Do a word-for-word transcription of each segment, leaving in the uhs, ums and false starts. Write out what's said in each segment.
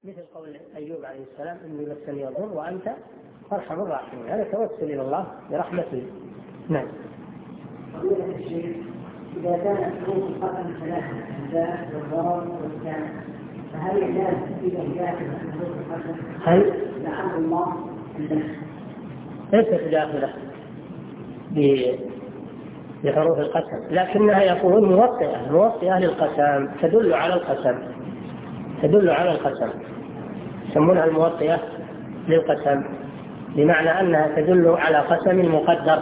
مثل قول أيوب عليه السلام إني مسني الضر وأنت أرحم الراحمين، هذا توسل إلى الله برحمته. نعم. فضيلة الشيخ، إذا كانت حروف القسم ثلاثة الباء والضاد والكاف فهل يجوز إذا داخل حروف القسم؟ هل لعل الله عنده؟ ليست داخلة بحروف القسم، لكنها يقولون موطئة موطئة للقسم، تدل على القسم تدل على القسم يسمونها الموطئة للقسم، بمعنى أنها تدل على قسم مقدر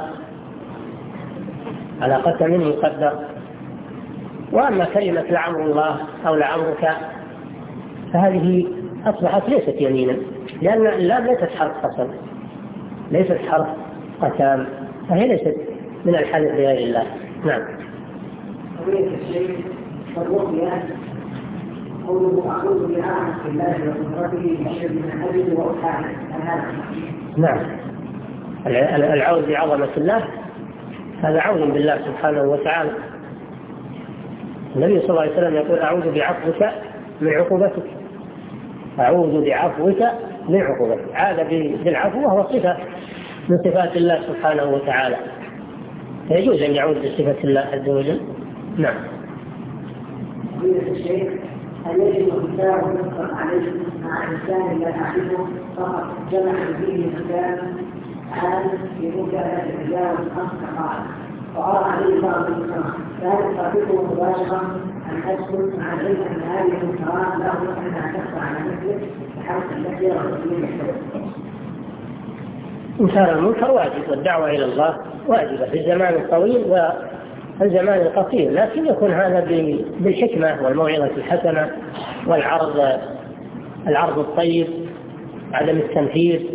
على قسم مقدر. وأما كلمة لعمر الله أو لعمرك فهذه أصبحت ليست يمينا، لأن اللام ليست حرف قسم ليست حرف قسم فهي ليست من الحلف بغير الله. نعم. فضيلة الشيخ، الرقية قوله أعوذ بعظمة الله وقدرته من شر ما أجد وأحاول هذا؟ نعم، العوذ بعظمة الله هذا عوذ بالله سبحانه وتعالى. النبي صلى الله عليه وسلم يقول أعوذ بعفوك من عقوبتك أعوذ بعفوك من عقوبتك، عاد بالعفو وهو صفة من صفات الله سبحانه وتعالى، فيجوز أن يعوذ بصفة الله عز وجل. نعم. فضيلة الشيخ، هل يجب اختيار نصا عليه مع إنسان لا تعرفه فقط جمع به مكان عام يمكن أن يتجاوز خمس دقائق وأرى عليه بعض الإنسان، فهل تعرفه مباشرة أن أسكت مع العلم أن هذه الإنسان له أنها تخفى على مثله بحرف اللحية والتسليم الحلو؟ إنكار المنكر واجب، والدعوة إلى الله واجبة في الزمان الطويل والزمان القصير، لكن يكون هذا بالحكمة والموعظة الحسنة والعرض العرض الطيب، عدم التنفير،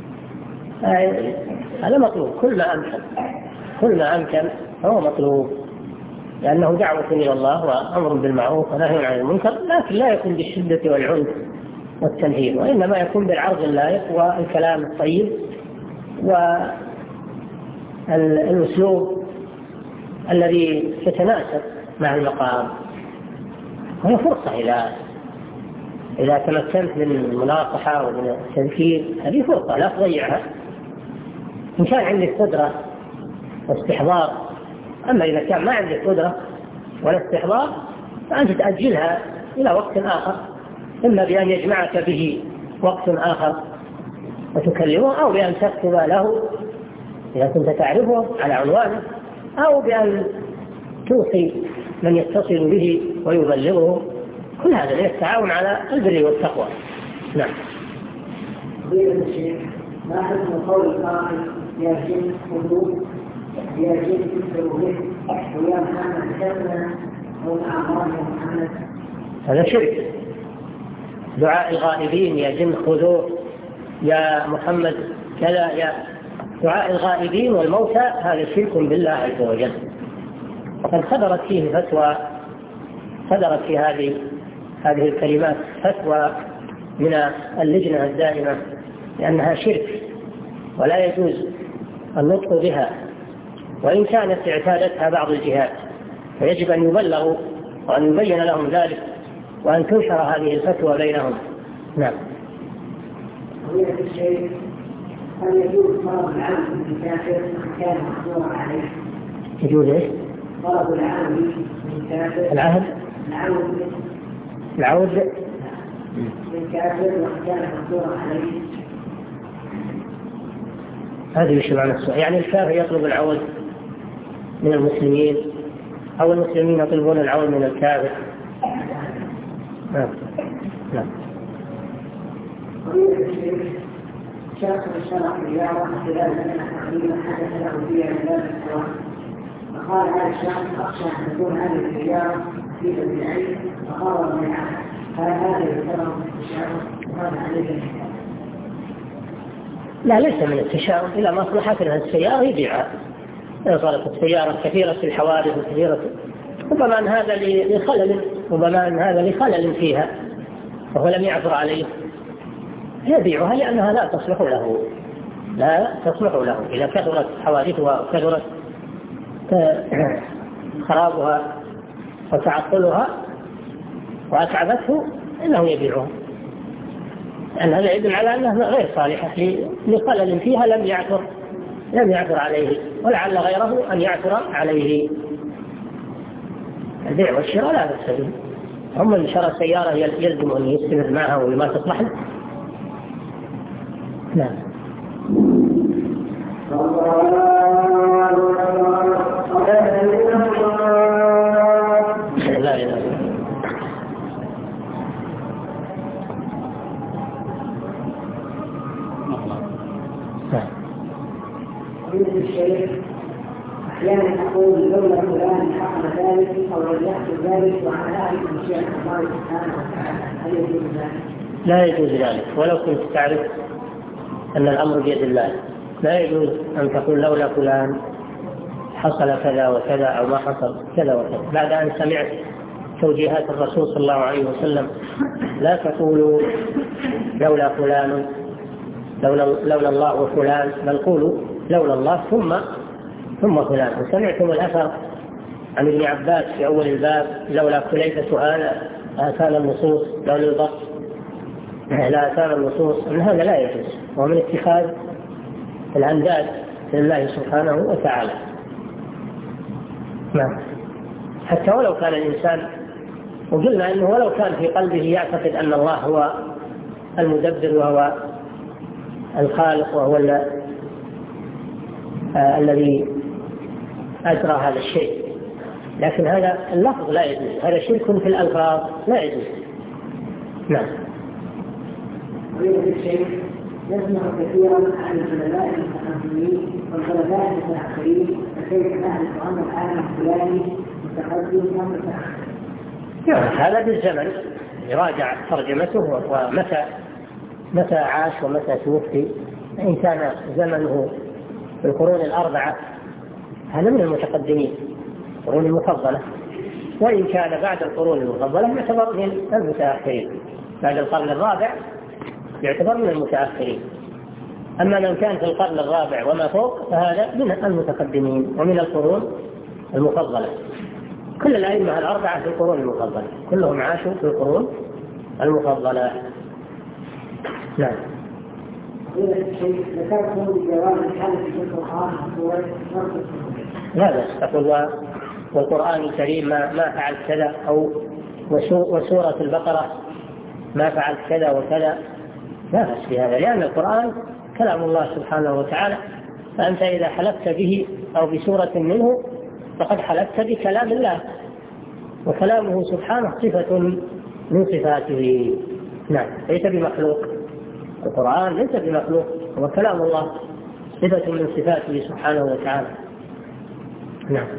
هذا مطلوب كل ما أمكن كل ما أمكن هو مطلوب، لأنه دعوة إلى الله وأمر بالمعروف ونهي عن المنكر، لكن لا يكون بالشدة والعنف والتنهير، وإنما يكون بالعرض اللائق والكلام الطيب والأسلوب الذي يتناسب مع المقام. وهي فرصة إذا إذا تمكنت من المناصحة ومن التذكير، هذه فرصة لا تضيعها إن كان عندك قدرة واستحضار. أما إذا كان ما عندك قدرة ولا استحضار فأنت تأجلها إلى وقت آخر، إما بأن يجمعك به وقت آخر وتكلمه، أو بأن تكتب له إذا كنت تعرفه على عنوانه، أو بأن توصي من يتصل به ويبلغه. كل هذا من التعاون على البر والتقوى. نعم. فضيلة الشيخ، ما حكم قول القائل يا جن خذوه يا جن تكفروا به ويا محمد كفنا ومع الله محمد؟ هذا شرك. دعاء الغائبين يا جن خذوه يا محمد كذا، يا دعاء الغائبين والموتى هذا شرك بالله عز وجل. وقد صدرت فيه فتوى صدرت في هذه هذه الكلمات فتوى من اللجنة الدائمة لأنها شرك ولا يجوز النطق بها، وإن كانت اعتادتها بعض الجهات، فيجب أن يبلغوا وأن يبين لهم ذلك وأن تنشر هذه الفتوى بينهم. نعم. فضيلة الشيخ، هل يجوز طلب العون من كافر كان محظورا عليه؟ يجوز ايش؟ طلب العون من كافر العهد العون العود من كافر وكان محظورا عليه؟ هذه ايش معنى السؤال؟ يعني الكافر يطلب العون من المسلمين أو المسلمين يطلبون العون من الكافر؟ نعم. نعم. شخص اشترى سيارة خلال سنة تقريبا حدث له فيها علاج الحوادث، فقال هذا الشخص أخشى أن تكون هذه السيارة في العين فقرر بيعها، هل هذا يعتبر من التشاؤم وهذا عليه الحكاية؟ لا، ليس من التشاؤم، إلى مصلحة السيارة يبيعها. إذا صارت السيارة كثيرة الحوادث وكثيرة، ربما أن هذا لخلل ربما أن هذا لخلل فيها وهو لم يعثر عليه، يبيعها لأنها لا تصلح له لا تصلح له إذا كثرت حوادثها وكثرت خرابها وتعطلها وأتعبته إنه يبيعها. أن هذا يدل على أنها غير صالحة لخلل فيها لم يعثر لم يعثر عليه، ولعل غيره أن يعثر عليه. البيع والشراء لا بأس به. هم اللي شرى سيارة يلزم أن يستمر معها وما تصلح له. نعم. لا إله إلا الشيخ أحيانا أقول لولا فلان حصل ذلك أو لم يحصل ذلك وعلى أعرف أشياء الله سبحانه وتعالى، هل يجوز ذلك؟ لا يجوز ذلك، ولو كنت تعرف أن الأمر بيد الله لا يجوز أن تقول لولا فلان حصل كذا وكذا أو ما حصل كذا وكذا بعد أن سمعت توجيهات الرسول صلى الله عليه وسلم. لا تقولوا لولا فلان لولا, لولا الله وفلان، بل قولوا لولا الله ثم ثم فلان. وسمعتم الأثر عن ابن عباس في أول الباب لولا كليفة هذا آثار النصوص لولا البط لا آثار النصوص، أن هذا لا يجوز، ومن اتخاذ الأنداد لله سبحانه وتعالى. نعم. حتى ولو كان الإنسان، وقلنا أنه ولو كان في قلبه يعتقد أن الله هو المدبر وهو الخالق وهو آه الذي أجرى هذا الشيء، لكن هذا اللفظ لا يجوز، هذا شرك في الألفاظ لا يجوز. نعم. يسمع كثيرا عن الخلفاء المتقدمين والخلفاء المتأخرين، فكيف نعرف أن العالم الفلاني متقدم أم متأخر؟ هذا بالزمن يراجع ترجمته ومتى متى عاش ومتى توفي. إن كان زمنه في القرون الأربعة هذا من المتقدمين القرون المفضلة، وإن كان بعد القرون المفضلة يعتبر من المتأخرين، بعد القرن الرابع يعتبر من المتأخرين. أما من كان في القرن الرابع وما فوق فهذا من المتقدمين ومن القرون المفضلة. كل الأئمة الأربعة في القرون المفضلة، كلهم عاشوا في القرون المفضلة. نعم. لا بس تقول والقرآن الكريم ما, ما فعلت كذا، أو وسورة البقرة ما فعلت كذا وكذا، لا بس بهذا، لأن القرآن كلام الله سبحانه وتعالى، فأنت إذا حلفت به أو بسورة منه فقد حلفت بكلام الله، وكلامه سبحانه صفة من صفاته. نعم. ليس بمخلوق، القرآن ليس بمخلوق، هو كلام الله صفة من صفاته سبحانه وتعالى. نعم.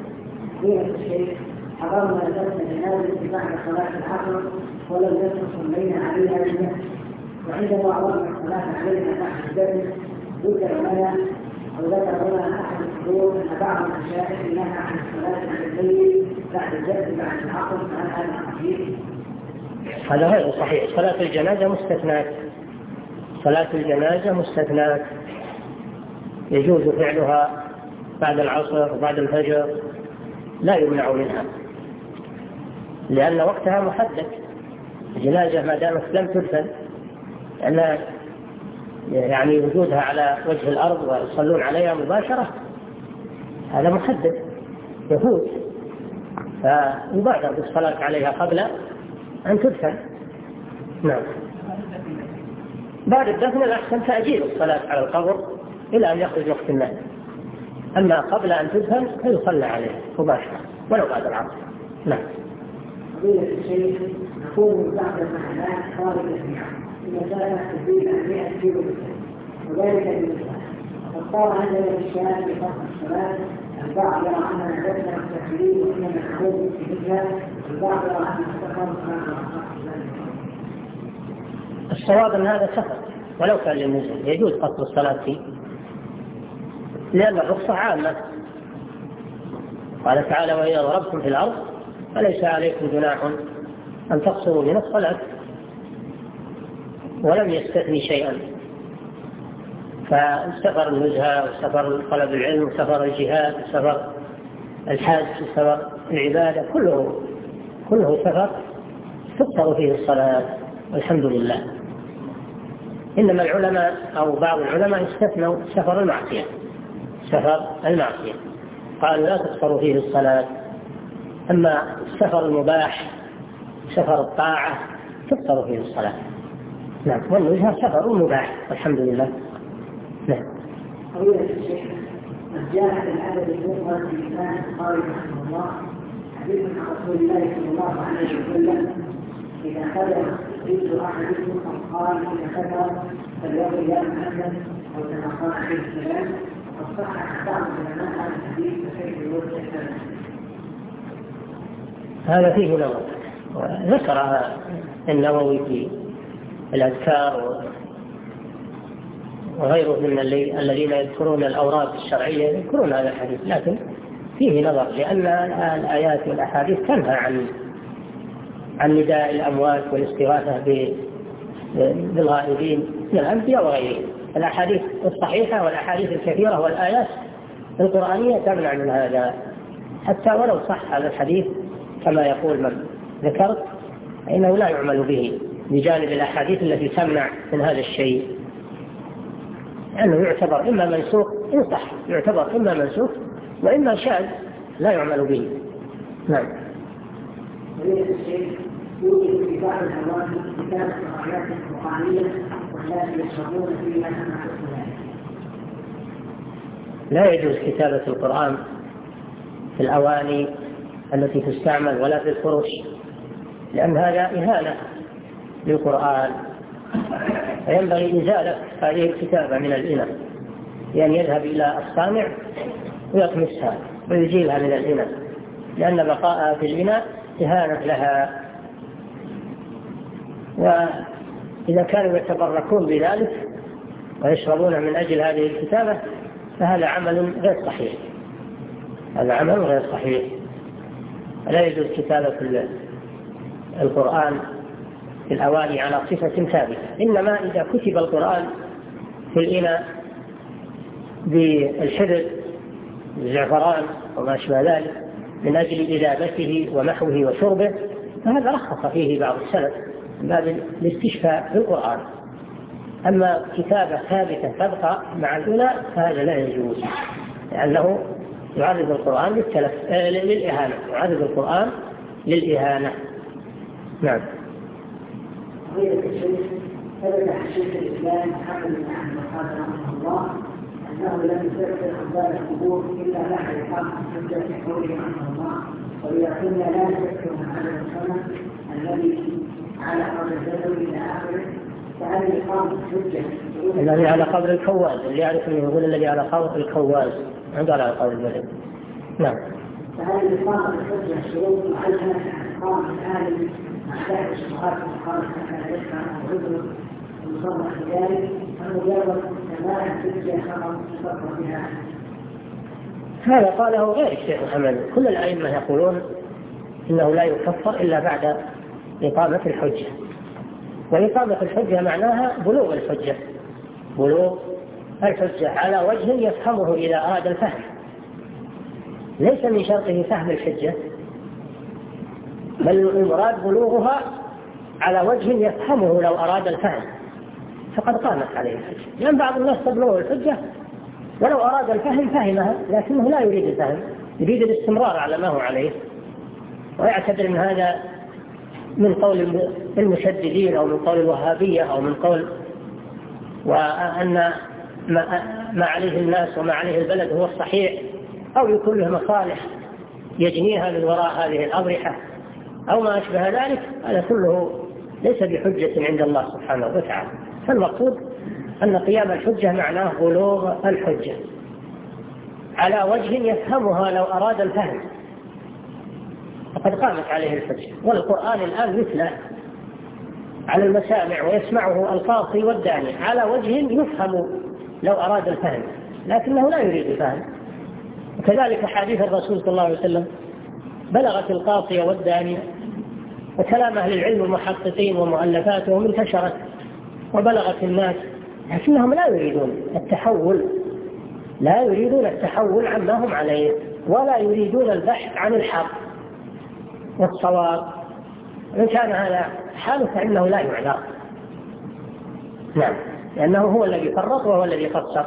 حضرنا درس الجنازة بعد صلاة العصر ولم يكن صلينا عليها بالنفس، وعندما عرضنا الصلاة عليها بعد الدرس ذكر لنا أو ذكر لنا أحد الحضور أن بعض المشايخ نهى عن الصلاة على الليل بعد الدرس بعد العصر، فهل هذا صحيح؟ هذا غير صحيح. صلاة الجنازة مستثنات، صلاة الجنازة مستثنات يجوز فعلها بعد العصر وبعد الفجر، لا يمنع منها، لأن وقتها محدد. الجنازة ما دامت لم تدفن، لأن يعني وجودها على وجه الأرض ويصلون عليها مباشرة هذا محدد يفوت، فيبادر بالصلاة عليها قبل أن تدفن. نعم. بعد الدفن الأحسن تأجيل الصلاة على القبر إلى أن يخرج وقت النهي، أما قبل أن تدفن فيصلى عليها مباشرة ولو بعد العصر. نعم. قضية الشيخ نقول بعض المحلات خارج المسافة تزيد عن مئة كيلو متر، وذلك للمسافة، وقد صار عندنا إشكال في فصل الصلاة. البعض يرى أننا لسنا مستحيلين وإننا نحوم في مثلها، البعض يرى أننا استقام الصواب أن هذا سفر ولو كان للنزول يجوز قصر الصلاة فيه، لأن الرخصة عامة. قال تعالى: وإذا ضربتم في الأرض فليس عليكم جناح أن تقصروا من الصلاة، ولم يستثني شيئا. فالسفر النزهة والسفر طلب العلم وسفر الجهاد وسفر الحج وسفر العبادة كله كله سفر تقصر فيه الصلاة، والحمد لله. إنما العلماء أو بعض العلماء استثنوا سفر المعصية، سفر المعصية قالوا لا تقصر فيه الصلاة. أما السفر المباح سفر الطاعة تقصر فيه الصلاة. نعم، والوجهة سفر مباح والحمد لله. نعم. قضية الشيخ قد جاء في العدد المفرد في الإمام البخاري رحمه الله حديث عن رسول الله صلى الله عليه وسلم إذا خرج رجل أحدكم قال إذا خرج فليقل يا محمد أو كما قال عليه السلام. والصحة بعض العلماء هذا الحديث بحيث يوجه هذا فيه نظر، وذكر النووي في الأذكار وغيره من الذين يذكرون الأوراق الشرعية يذكرون هذا الحديث، لكن فيه نظر لأن الآيات والأحاديث تنهى عن عن نداء الأموات والاستغاثة بالغائبين من الأنبياء وغيرهم. الأحاديث الصحيحة والأحاديث الكثيرة والآيات القرآنية تمنع من هذا، حتى ولو صح هذا الحديث كما يقول من ذكرت فإنه لا يعمل به بجانب الأحاديث التي تمنع من هذا الشيء، لأنه يعتبر إما منسوخ إن صح يعتبر إما منسوخ وإما شاذ لا يعمل به. نعم. يوجد في بعض الأوقات كتابة الآيات القرآنية والناس يشربون فيها مع الصلاة. لا يجوز كتابة القرآن في الأواني التي تستعمل ولا في الفرش، لأن هذا إهانة للقرآن، فينبغي إزالة هذه الكتابة من الإناء، يعني يذهب إلى الصانع ويطمسها ويزيلها من الإناء، لأن بقاءها في الإناء إهانة لها. وإذا كانوا يتبركون بذلك ويشربون من أجل هذه الكتابة فهذا عمل غير صحيح، هذا عمل غير صحيح. لا يجوز كتابة القرآن في الأواني على صفة ثابتة، إنما إذا كتب القرآن في الإناء بالحبر الزعفران وما أشبه ذلك من أجل إذابته ومحوه وشربه فهذا رخص فيه بعض السلف من باب الاستشفاء بالقرآن. أما كتابة ثابتة تبقى مع الإناء فهذا لا يجوز، لأنه يعرض القرآن للتلف... آه للإهانة، يعرض القرآن للإهانة. نعم. قضية الشيخ ثبت عن شيخ الإسلام محمد بن عبد الوهاب رحمه الله أنه لم يفسر أخبار القبور إلا بعد إقامة الحجة في قوله رحمه الله وإذا كنا لا نفسر من هذا السنة الذي على قبر الجبل إلى آخره فهل إقامة الحجة الذي على قبر الكواز اللي يعرف أنه يقول الذي على قبر الكواز عنده على قبر الجبل. نعم. فهل إقامة الحجة شروط معينة عن إقامة الآلي مع ذلك الشبهات المقامة كما يدفع أو عذر المصرح بذلك فمجرد سماع الحجة خبر يفكر بها؟ هذا قاله غير الشيخ محمد. كل الأئمة يقولون إنه لا يكفر إلا بعد إقامة الحجة، وإقامة الحجة معناها بلوغ الحجة، بلوغ الحجة على وجه يفهمه إذا أراد الفهم، ليس من شرطه فهم الحجة بل المراد بلوغها على وجه يفهمه لو أراد الفهم فقد قامت عليه الحجة. لأن بعض الناس تبلغ الحجة ولو أراد الفهم فهمها لكنه لا يريد الفهم، يريد الاستمرار على ما هو عليه، ويعتبر من هذا من قول المشددين أو من قول الوهابية أو من قول وأن ما عليه الناس وما عليه البلد هو الصحيح، أو يكون له مصالح يجنيها من وراء هذه الأضرحة أو ما أشبه ذلك. هذا كله ليس بحجة عند الله سبحانه وتعالى. فالمقصود أن قيام الحجة معناه بلوغ الحجة على وجه يفهمها لو أراد الفهم فقد قامت عليه الحجة. والقرآن الآن مثله على المسامع ويسمعه القاصي والداني على وجه يفهم لو أراد الفهم لكنه لا يريد الفهم. وكذلك حديث الرسول صلى الله عليه وسلم بلغت القاصي والداني وكلام أهل العلم المحققين ومؤلفاتهم انتشرت وبلغت الناس، لكنهم لا يريدون التحول، لا يريدون التحول عما هم عليه ولا يريدون البحث عن الحق والصواب. إن كان هذا حاله فإنه لا يعذر. نعم. لأنه هو الذي فرط وهو الذي قصر.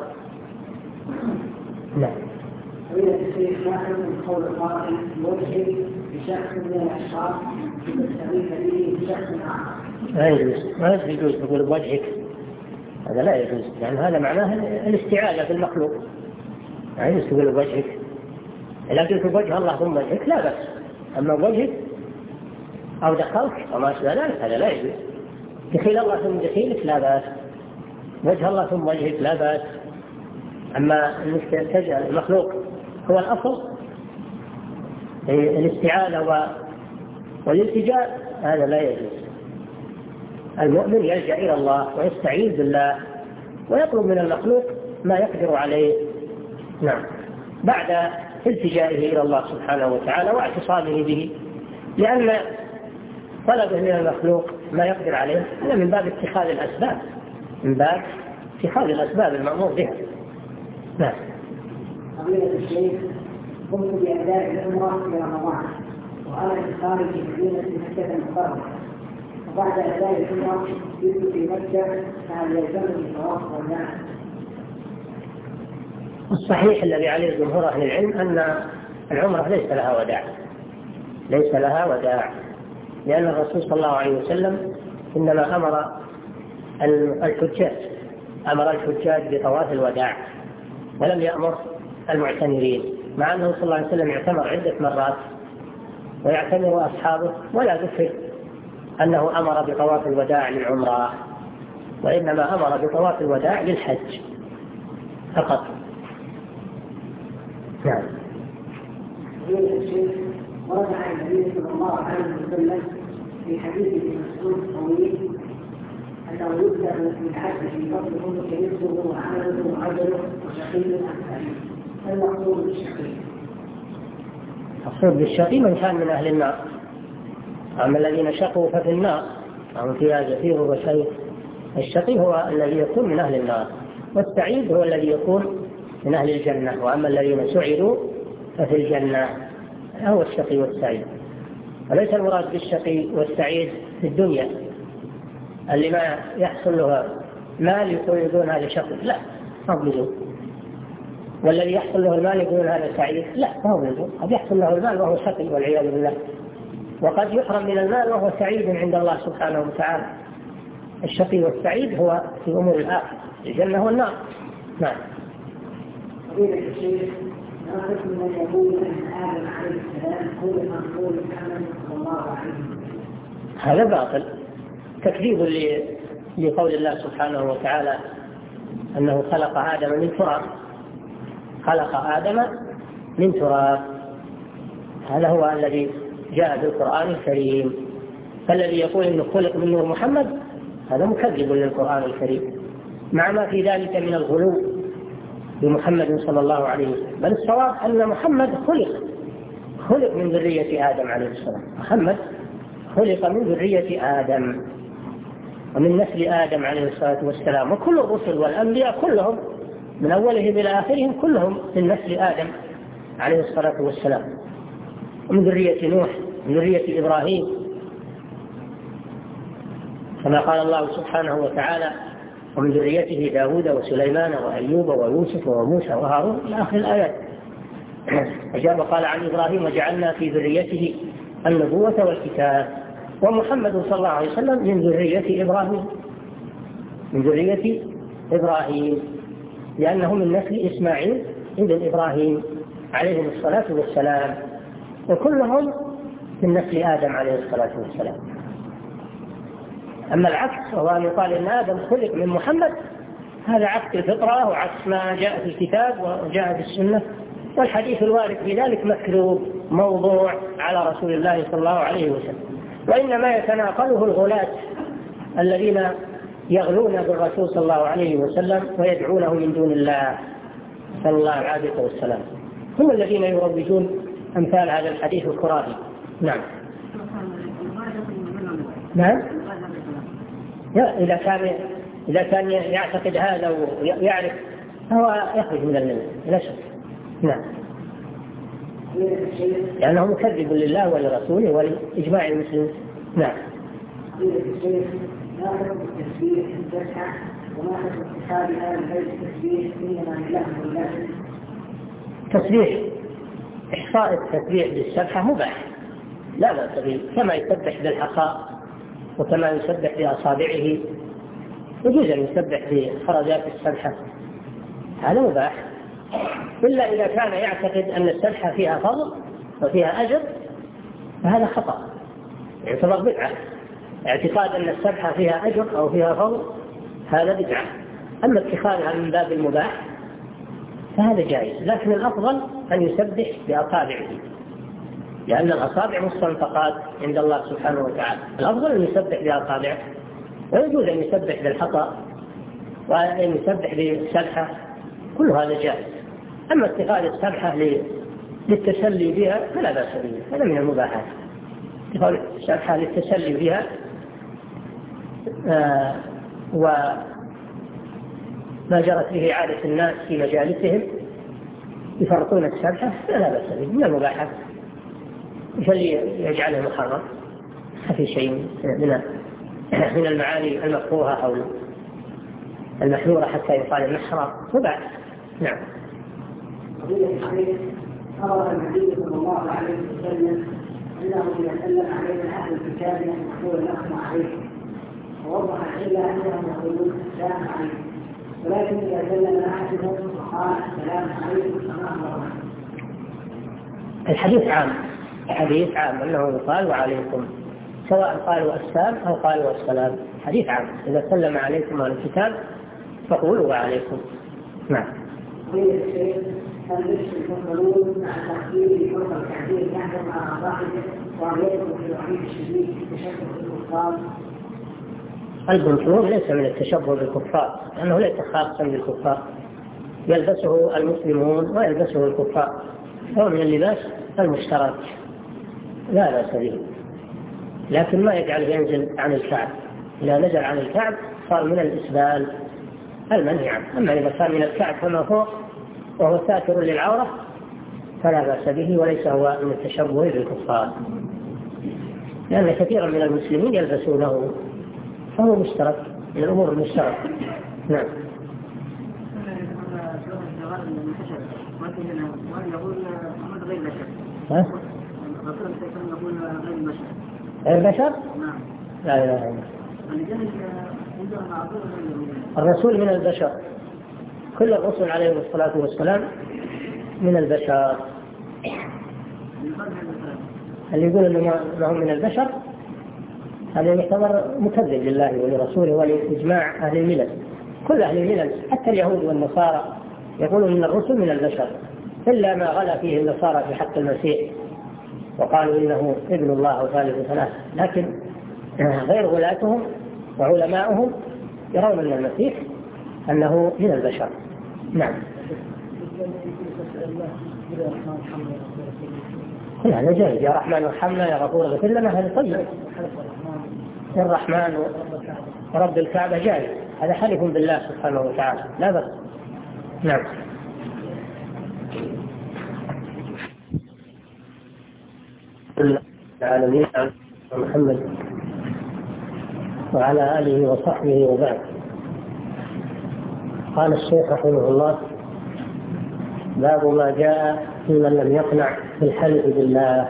نعم. فضيلة الشيخ ما حكم قول القائل يوجه بشخص من الأشخاص يستغيث به بشخص آخر؟ لا يجوز، ما يجوز تقول بوجهك، هذا لا يجوز، يعني هذا معناه الاستعاذة بالمخلوق. لا يجوز تقول بوجهك، إذا قلت بوجه الله ثم وجهك لا بأس، أما بوجهك أو دخلك وما أشبه ذلك هذا لا يجوز. دخيل الله ثم دخيلك لا بأس، وجه الله ثم وجهك لا بأس. أما أنك تجعل المخلوق هو الأصل الاستعاذة والالتجاء هذا لا يجوز. المؤمن يلجأ إلى الله ويستعيذ بالله ويطلب من المخلوق ما يقدر عليه. نعم، بعد التجائه إلى الله سبحانه وتعالى واعتصامه به، لأن طلبه من المخلوق ما يقدر عليه هذا من باب اتخاذ الأسباب، من باب اتخاذ الأسباب المأمور بها. نعم. فضيلة الشيخ، قمت بأداء العمرة في رمضان وأنا في خارج مدينة مكة المكرمة، وبعد أداء العمرة كنت في مكة فهل يلزمني الطواف ولا لا؟ الصحيح الذي عليه جمهور أهل العلم أن العمرة ليس لها وداع، ليس لها وداع، لأن الرسول صلى الله عليه وسلم إنما أمر الحجاج أمر الحجاج بطواف الوداع ولم يأمر المعتمرين، مع أنه صلى الله عليه وسلم يعتمر عدة مرات ويعتمر أصحابه، ولا ذكر أنه أمر بطواف الوداع للعمرة، وإنما أمر بطواف الوداع للحج فقط. نعم. ورد عن النبي صلى الله عليه وسلم في حديث ابن مسعود الطويل أنه يبدأ من الحج في فضل أمك رزقه وعمله وعجله وشقي أم سعيد. ما المقصود بالشقي؟ المقصود بالشقي من كان من أهل النار، أما الذين شقوا ففي النار أو فيها زفير وشيء. الشقي هو الذي يكون من أهل النار، والسعيد هو الذي يكون من أهل الجنة، وأما الذين سعدوا ففي الجنة. هو الشقي والسعيد، وليس المراد بالشقي والسعيد في الدنيا اللي ما يحصل له مال يقولون هذا شقي، لا ما هو، والذي يحصل له المال يقولون هذا سعيد، لا ما هو، قد يحصل له المال وهو شقي والعياذ بالله، وقد يحرم من المال وهو سعيد عند الله سبحانه وتعالى. الشقي والسعيد هو في أمور الآخرة، الجنة والنار. نعم. فضيلة الشيخ، ما حكم من يقول أن آدم عليه السلام هو المقبول محمد صلى الله عليه وسلم؟ هذا باطل، تكذيب لقول الله سبحانه وتعالى أنه خلق آدم من تراب، خلق آدم من تراب، هذا هو الذي جاء في القرآن الكريم. فالذي يقول أنه خلق من نور محمد هذا مكذب للقرآن الكريم، مع ما في ذلك من الغلو بمحمد صلى الله عليه وسلم. بل الصواب أن محمد خلق خلق من ذرية آدم عليه السلام، محمد خلق من ذرية آدم ومن نسل آدم عليه الصلاة والسلام، وكل الرسل والأنبياء كلهم من أولهم إلى آخرهم كلهم من نسل آدم عليه الصلاة والسلام، ومن ذرية نوح من ذرية إبراهيم، كما قال الله سبحانه وتعالى ومن ذريته داود وسليمان وأيوب ويوسف وموسى وهارون إلى آخر الآيات. أجاب قال عن إبراهيم وجعلنا في ذريته النبوة والكتاب، ومحمد صلى الله عليه وسلم من ذرية إبراهيم من ذرية إبراهيم لأنه من نسل إسماعيل ابن إبراهيم عليهم الصلاة والسلام، وكلهم من نسل آدم عليه الصلاة والسلام. أما العكس وهو أن يقال إن آدم خلق من محمد هذا عكس الفطرة وعكس ما جاء في الكتاب وجاء في السنة، والحديث الوارد في ذلك مكذوب موضوع على رسول الله صلى الله عليه وسلم، وإنما يتناقله الغلاة الذين يغلون بالرسول صلى الله عليه وسلم ويدعونه من دون الله صلى الله عليه وسلم، هم الذين يروجون أمثال هذا الحديث الخرافي. نعم. نعم. إذا كان إذا كان يعتقد هذا ويعرف هو يخرج من الملة لا شك. نعم. لأنه مكذب لله ولرسوله ولإجماع المسلمين. نعم. وما حكم اتخاذ هذا البيت التسبيح انما لله ولله؟ تسبيح إحصاء التسبيح بالسبحة مباح لا بأس به، كما يسبح بالحصى وكما يسبح بأصابعه يجوز أن يسبح بخرجات السبحة، هذا مباح، إلا إذا كان يعتقد أن السبحة فيها فضل وفيها أجر فهذا خطأ يعتبر بدعة. اعتقاد أن السبحة فيها أجر أو فيها فضل هذا بدعة، أما اتخاذها من باب المباح فهذا جائز، لكن الأفضل أن يسبح بأصابعه لأن الأصابع مستنطقات عند الله سبحانه وتعالى، الأفضل أن يسبح بأصابعه، ويجوز أن يسبح بالحصى وأن يسبح بالسبحة، كل هذا جائز. أما اتخاذ السبحة للتسلي بها فلا بأس به، هذا من المباحات، اتخاذ السبحة للتسلي بها آه وما جرت به عادة الناس في مجالسهم يفرقون السبحة فلا بأس به، من المباحات، فليجعله محرم، ما في شيء من من المعاني المكروهة أو المحذورة حتى يقال انه حرام مباح. نعم. أمر النبي صلى الله عليه وسلم أنه إذا سلم علينا أهل الكتاب يقول لهم عليه، ووضح إلا أنهم يقولون السلام عليكم، ولكن إذا سلم أحدهم وقال السلام عليكم فما أمر. الحديث عام، الحديث عام أنه يقال وعليكم، سواء قالوا السلام أو قالوا السلام، حديث عام، إذا سلم عليكم أهل الكتاب فقولوا وعليكم. نعم. هل يشرك مع تحديد فرق التعديل يحكم على صاحبه وعليكم في الوحيد الشديد التشبه بالكفار؟ البنطلون ليس من التشبه بالكفار، لأنه ليس خاصا بالكفار، يلبسه المسلمون ويلبسه الكفار، هو من اللباس المشترك لا بأس به، لكن ما يجعل ينزل عن الكعب، إذا نزل عن الكعب صار من الإسبال المنهي عنه، أما إذا كان من الكعب فما فوق وهو ساتر للعورة فلا بأس به، وليس هو من التشبه بالكفار، لأن كثيرا من المسلمين يلبسونه، فهو مشترك من الأمور المشتركة. نعم. ها؟ غير بشر؟ نعم. لا إله إلا الله. الرسول من البشر، كل الرسل عليهم الصلاة والسلام من البشر. اللي يقول أنهم من البشر هذا يعتبر مكذب لله ولرسوله ولإجماع أهل الملل، كل أهل الملل حتى اليهود والنصارى يقولون من الرسل من البشر، إلا ما غلا فيه النصارى في حق المسيح وقالوا إنه ابن الله وثالث ثلاثة، لكن غير غلاتهم وعلماؤهم يرون من المسيح أنه من البشر. نعم. هذا جيد، يا رحمن ارحمنا يا غفور اغفر لنا، هذا طيب. الرحمن ورب الكعبة جائز، هذا حلف بالله سبحانه وتعالى لا بأس. نعم. العالمين محمد وعلى آله وصحبه وبعد. قال الشيخ رحمه الله: باب ما جاء في من لم يقنع بالحلف بالله.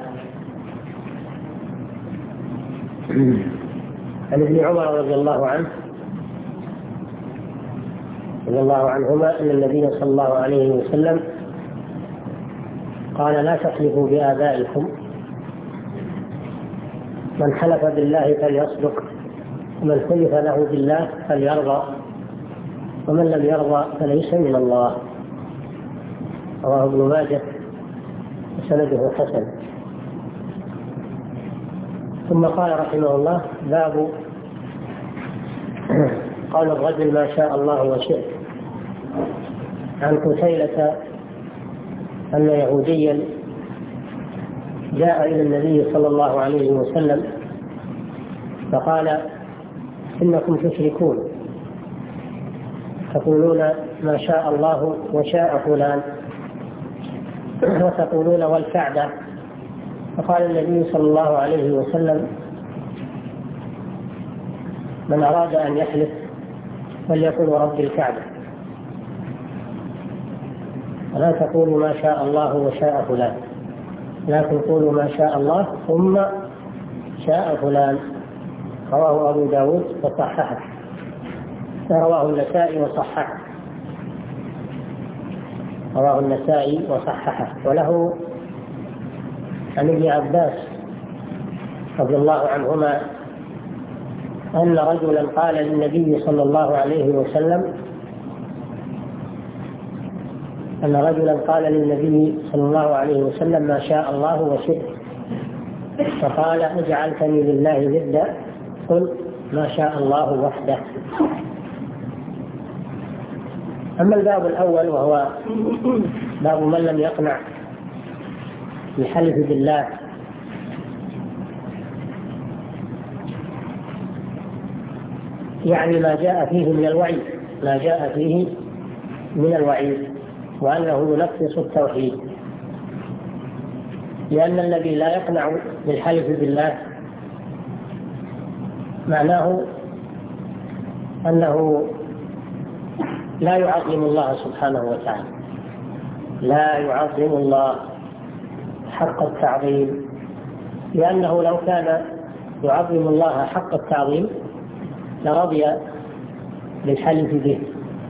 عن ابن عمر رضي الله عنه رضي الله عنهما أن النبي صلى الله عليه وسلم قال: لا تحلفوا بآبائكم، من حلف بالله فليصدق، ومن حلف له بالله فليرضى، ومن لم يرضى فليس من الله. رواه ابن ماجه وسنده حسن. ثم قال رحمه الله: باب قال الرجل ما شاء الله وشئت. عن قتيلة أن يهوديا جاء إلى النبي صلى الله عليه وسلم فقال: إنكم تشركون، تقولون ما شاء الله وشاء فلان، وتقولون والكعبة. فقال النبي صلى الله عليه وسلم: من أراد أن يحلف فليقولوا رب الكعبة، ولا تقولوا ما شاء الله وشاء فلان، لكن قولوا ما شاء الله ثم شاء فلان. رواه أبو داود وصححه، رواه النسائي وصححه، رواه النسائي وصححه. وله عن ابن عباس رضي الله عنهما أن رجلا قال للنبي صلى الله عليه وسلم أن رجلا قال للنبي صلى الله عليه وسلم ما شاء الله وشئت، فقال أجعلتني لله ندا؟ قل ما شاء الله وحده. أما الباب الأول وهو باب من لم يقنع بالحلف بالله، يعني ما جاء فيه من الوعيد، ما جاء فيه من الوعيد وأنه ينقص التوحيد، لأن الذي لا يقنع بالحلف بالله معناه أنه لا يعظم الله سبحانه وتعالى، لا يعظم الله حق التعظيم، لأنه لو كان يعظم الله حق التعظيم لرضي بالحلف به،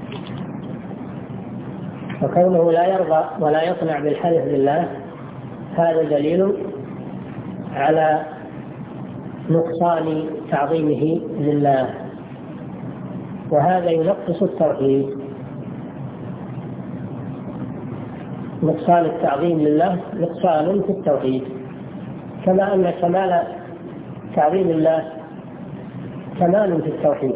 وكونه لا يرضى ولا يقنع بالحلف بالله هذا دليل على نقصان تعظيمه لله، وهذا ينقص التوحيد. نقصان التعظيم لله نقصان في التوحيد، كما أن كمال تعظيم الله كمال في التوحيد.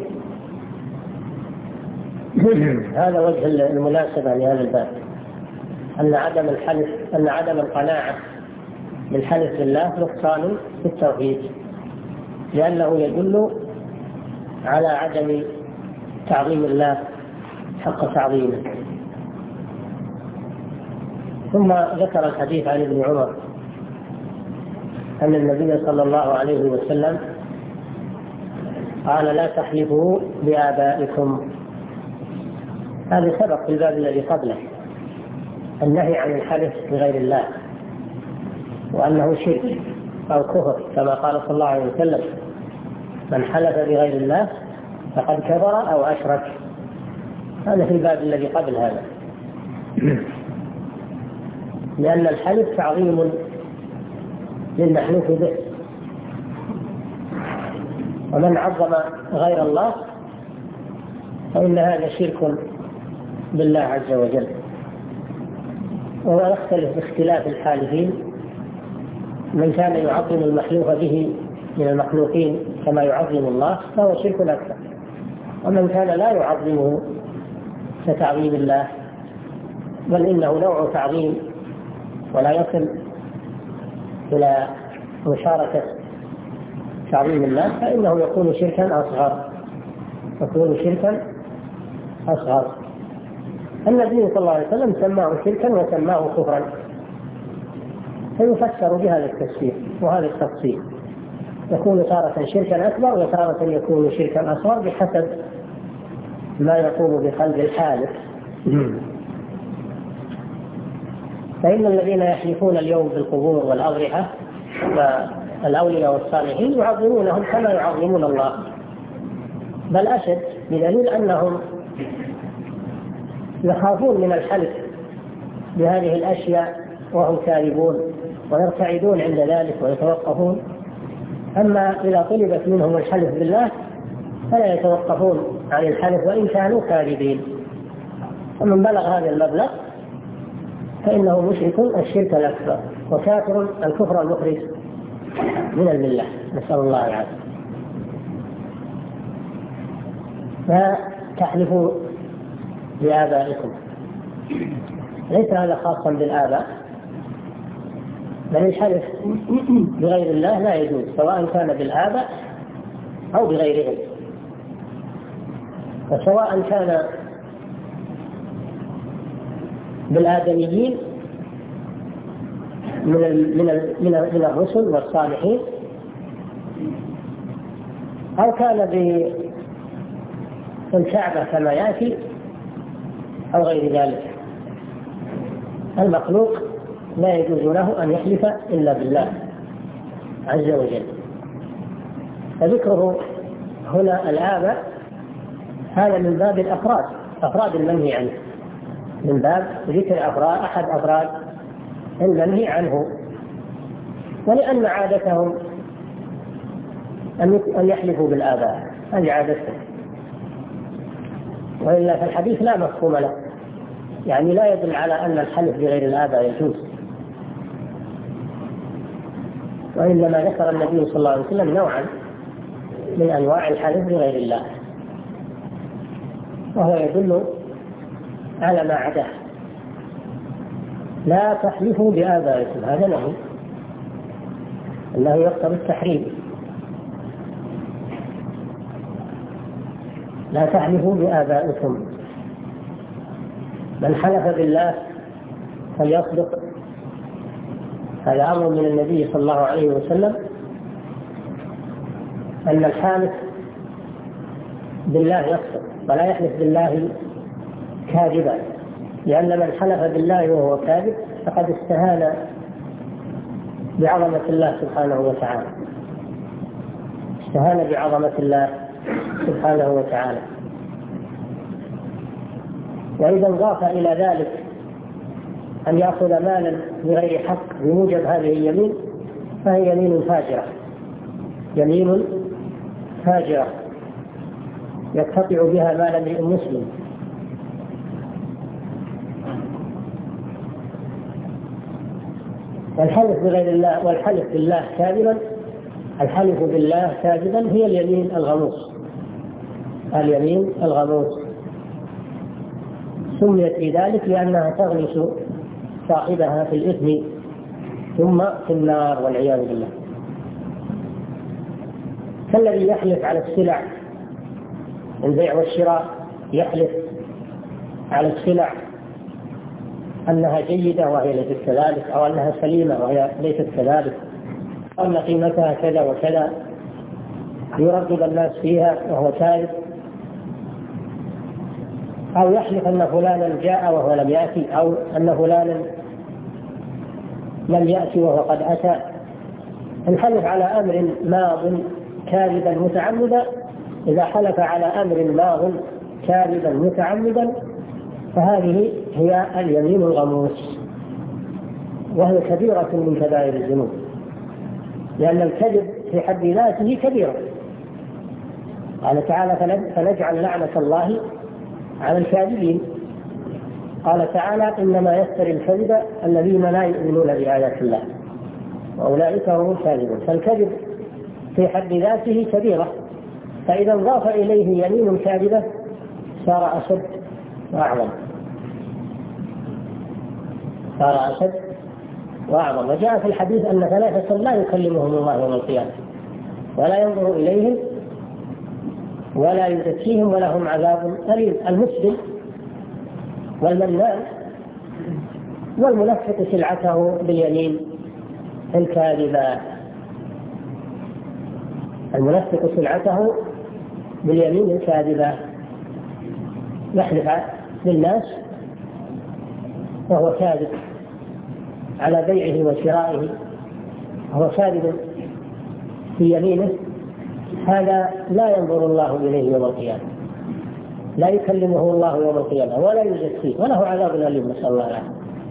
هذا وجه المناسبة لهذا الباب، أن عدم الحلف أن عدم القناعة بالحلف بالله نقصان في التوحيد، لأنه يدل على عدم تعظيم الله حق تعظيمه. ثم ذكر الحديث عن ابن عمر أن النبي صلى الله عليه وسلم قال لا تحلفوا بآبائكم. هذا سبق في الباب الذي قبله، النهي عن الحلف بغير الله، وأنه شرك أو كفر، كما قال صلى الله عليه وسلم من حلف بغير الله فقد كفر أو أشرك. هذا في الباب الذي قبل هذا، لأن الحلف تعظيم للمحلوف به، ومن عظم غير الله فإن هذا شرك بالله عز وجل. وهو يختلف باختلاف الحالفين، من كان يعظم المحلوف به من المخلوقين كما يعظم الله فهو شرك أكبر، ومن كان لا يعظمه كتعظيم الله بل إنه نوع تعظيم ولا يصل إلى مشاركة تعظيم الله فإنه يكون شركا أصغر يكون شركا أصغر. النبي صلى الله عليه وسلم سماه شركا وسماه كفرا، فيفسر بهذا التفسير وهذا التفصيل، يكون تارة شركا أكبر وتارة يكون شركا أصغر بحسب ما يقوم بقلب الحالف. فإن الذين يحلفون اليوم بالقبور والأضرحة والأولياء والصالحين يعظمونهم كما يعظمون الله، بل أشد، بدليل أنهم يخافون من الحلف بهذه الأشياء وهم كاذبون ويرتعدون عند ذلك ويتوقفون. أما إذا طلبت منهم الحلف بالله فلا يتوقفون عن الحلف وإن كانوا كاذبين. ومن بلغ هذا المبلغ فإنه مشرك الشرك الأكبر وكافر الكفر المخرج من الملة، نسأل الله العافية. فتحلفوا بآبائكم، ليس هذا خاصا بالآباء، بل الحلف بغير الله لا يجوز سواء كان بالآباء أو بغيرهم، وسواء كان بالآدميين من من من الرسل والصالحين أو كان الكعبة كما يأتي أو غير ذلك. المخلوق لا يجوز له أن يحلف إلا بالله عز وجل. فذكره هنا الآباء هذا من باب الأفراد، أفراد المنهي عنه، من باب ذكر أفراد أحد أفراد المنهي عنه، ولأن عادتهم أن يحلفوا بالآباء، هذه عادتهم، وإلا فالحديث لا مفهوم له، يعني لا يدل على أن الحلف بغير الآباء يجوز، وإنما ذكر النبي صلى الله عليه وسلم نوعا من أنواع الحلف بغير الله، وهو يدل على ما عداه. لا تحلفوا بآبائكم، هذا نهي، النهي يقتضي التحريم. لا تحلفوا بآبائكم، من حلف بالله فليصدق، هذا أمر من النبي صلى الله عليه وسلم، أن الحالف بالله يصدق ولا يحلف بالله كاذبا، لأن من حلف بالله وهو كاذب فقد استهان بعظمة الله سبحانه وتعالى، استهان بعظمة الله سبحانه وتعالى. وإذا انضاف إلى ذلك أن يأخذ مالا بغير حق بموجب هذه اليمين فهي يمين فاجرة، يمين فاجرة يقتطع بها مال امرئ مسلم. والحلف بغير الله والحلف بالله كاذبا، الحلف بالله كاذبا هي اليمين الغموس، اليمين الغموس سميت بذلك لأنها تغمس صاحبها في الإثم ثم في النار والعياذ بالله. كالذي يحلف على السلع، البيع والشراء، يحلف على السلع أنها جيدة وهي ليست كذلك، أو أنها سليمة وهي ليست كذلك، أو أن قيمتها كذا وكذا، يرغب الناس فيها وهو كاذب، أو يحلف أن فلانا جاء وهو لم يأتي، أو أن فلانا لم يأتي وهو قد أتى. الحلف على أمر ماض كاذبا متعمدا، إذا حلف على أمر ماض كاذبا متعمدا فهذه هي اليمين الغموس، وهي كبيرة من كبائر الذنوب، لأن الكذب في حد ذاته كبيرة. قال تعالى فنجعل لعنة الله على الكاذبين. قال تعالى إنما يفتري الكذب الذين لا يؤمنون بآيات الله وأولئك هم الكاذبون. فالكذب في حد ذاته كبيرة، فإذا انضاف إليه يمين كاذبة صار أشد وأعظم، صار أشد وأعظم. وجاء في الحديث أن ثلاثة لا يكلمهم الله يوم القيامة ولا ينظر إليهم ولا يزكيهم ولهم عذاب أليم: المسلم والمنان والمنفق سلعته باليمين الكاذبة. المنفق سلعته باليمين الكاذبة، يحلف للناس وهو كاذب على بيعه وشرائه، وهو كاذب في يمينه، هذا لا ينظر الله إليه يوم القيامة، لا يكلمه الله يوم القيامة ولا يزكيه وله عذاب أليم، نسأل الله العافية.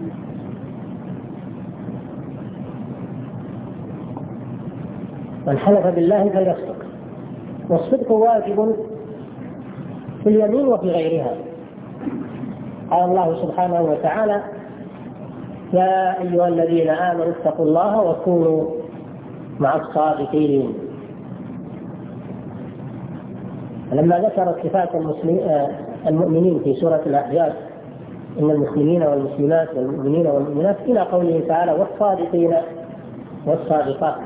من حلف بالله فليصدق، والصدق واجب في اليمين وفي غيرها. قال الله سبحانه وتعالى: يا أيها الذين آمنوا اتقوا الله وكونوا مع الصادقين. لما ذكر صفات المؤمنين في سورة الأحزاب: إن المسلمين والمسلمات والمؤمنين والمؤمنات، إلى قوله تعالى: والصادقين والصادقات.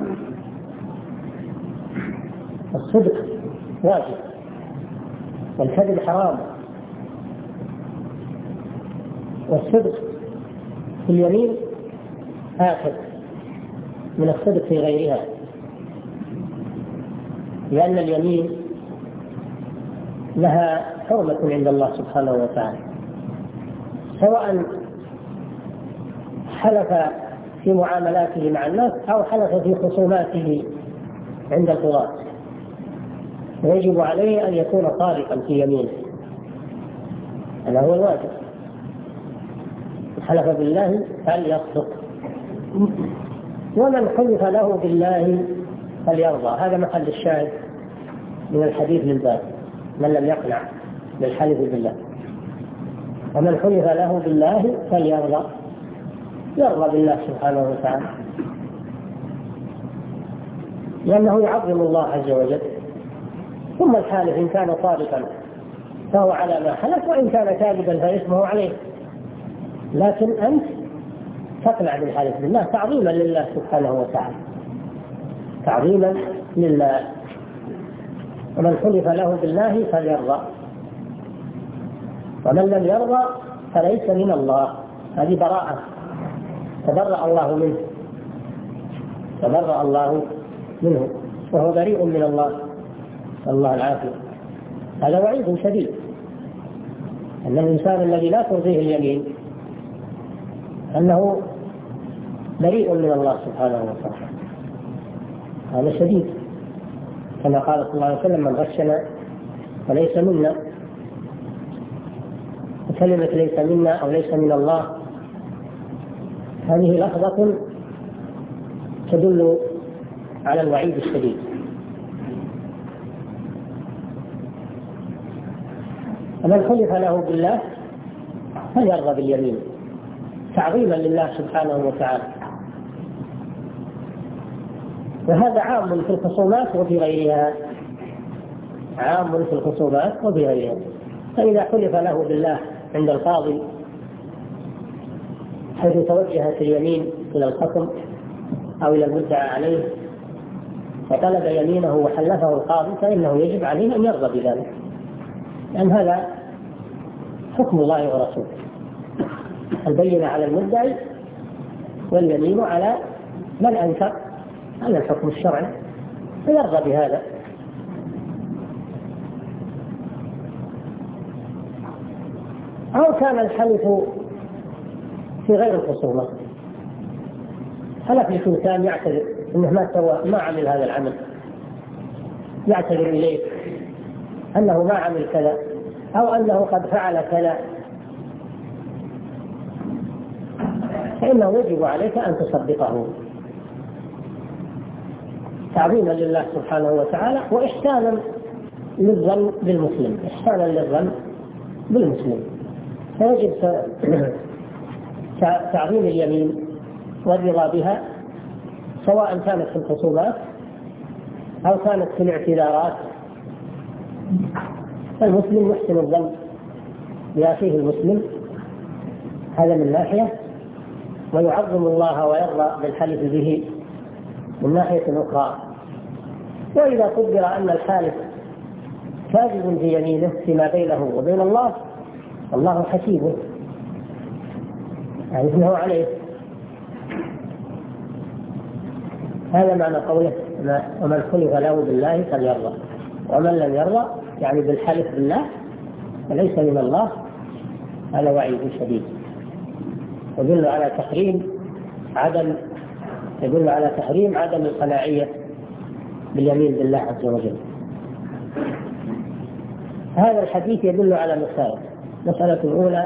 الصدق واجب، والكذب حرام، والصدق في اليمين آخر من الصدق في غيرها، لأن اليمين لها حرمة عند الله سبحانه وتعالى، سواء حلف في معاملاته مع الناس أو حلف في خصوماته عند القضاة، ويجب عليه أن يكون صادقا في يمينه، هذا هو الواجب. حلف بالله فليصدق، ومن حلف له بالله فليرضى. هذا محل الشاهد من الحديث للباب، من لم يقنع بالحلف بالله. ومن حلف له بالله فليرضى، يرضى بالله سبحانه وتعالى، لأنه يعظم الله عز وجل. ثم الحالف إن كان صادقا فهو على ما حلف، وإن كان كاذبا فاسمه عليه، لكن أنت تقنع بالحلف بالله تعظيما لله سبحانه وتعالى، تعظيما لله. ومن حلف له بالله فليرضى، ومن لم يرضى فليس من الله. هذه براءة، تبرأ الله منه، تبرأ الله منه وهو بريء من الله، الله العافية. هذا وعيد شديد، أن الإنسان الذي لا ترضيه اليمين أنه بريء من الله سبحانه وتعالى، هذا شديد، كما قال صلى الله عليه وسلم: من غشنا فليس منا. وكلمة ليس منا أو ليس من الله هذه لفظة تدل على الوعيد الشديد. ومن حلف له بالله فليرضى باليمين، تعظيما لله سبحانه وتعالى. وهذا عام في الخصومات وفي غيرها، عام في الخصومات وفي غيرها. فإذا حلف له بالله عند القاضي حيث توجهت اليمين إلى الخصم أو إلى المدعى عليه وطلب يمينه وحلفه القاضي، فإنه يجب عليه أن يرضى بذلك، لأن هذا حكم الله ورسوله، البينة على المدعي واليمين على من أنكر، هذا الحكم الشرعي، فيرضى بهذا. أو كان الحلف في غير الخصومة، حلف لإنسان يعتذر أنه ما سوى ما عمل هذا العمل، يعتذر إليه أنه ما عمل كذا أو أنه قد فعل كذا، فإنه يجب عليك أن تصدقه تعظيما لله سبحانه وتعالى، وإحسانا للظن بالمسلم، إحسانا للظن بالمسلم. فيجب تعظيم اليمين والرضا بها، سواء كانت في الخصومات أو كانت في الاعتذارات. المسلم يحسن الظن بأخيه المسلم، هذا من ناحية، ويعظم الله ويرضى بالحلف به من ناحية أخرى. وإذا قدر أن الحالف كاذب في يمينه فيما بينه وبين الله، الله حسيبه، يعني إنه عليه. هذا معنى قوله: ومن حلف له بالله فليرضى. ومن لم يرضى يعني بالحلف بالله فليس من الله، هذا وعيد شديد يدل على تحريم عدم يدل على تحريم عدم القناعية باليمين بالله عز وجل. هذا الحديث يدل على مسائل. مسألة الأولى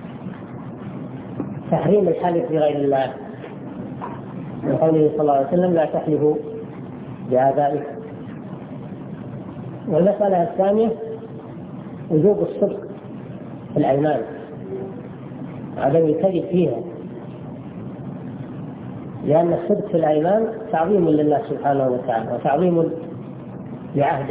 تحريم الحلف بغير الله، وقوله صلى الله عليه وسلم: لا تحلفوا بآبائكم. والمسألة الثانية وجوب الصدق في الأيمان، عدم الكذب فيها، لأن الصدق في الأيمان تعظيم لله سبحانه وتعالى وتعظيم لعهده.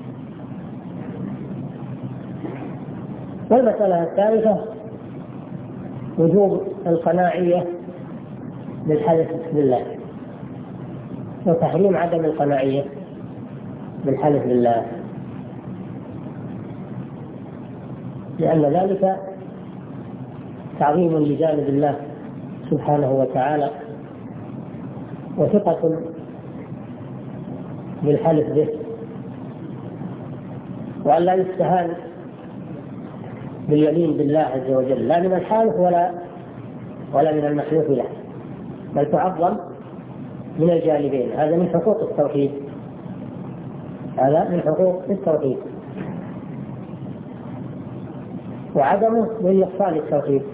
والمسألة الثالثة وجوب القناعية بالحلف بالله، وتحريم عدم القناعية بالحلف بالله، لأن ذلك تعظيم لجانب الله سبحانه وتعالى وثقة بالحلف به، وأن لا يستهان باليمين بالله عز وجل، لا من الحالف ولا ولا من المحلوف له، بل تعظم من الجانبين. هذا من حقوق التوحيد، هذا من حقوق التوحيد، وعدمه من نقصان التوحيد.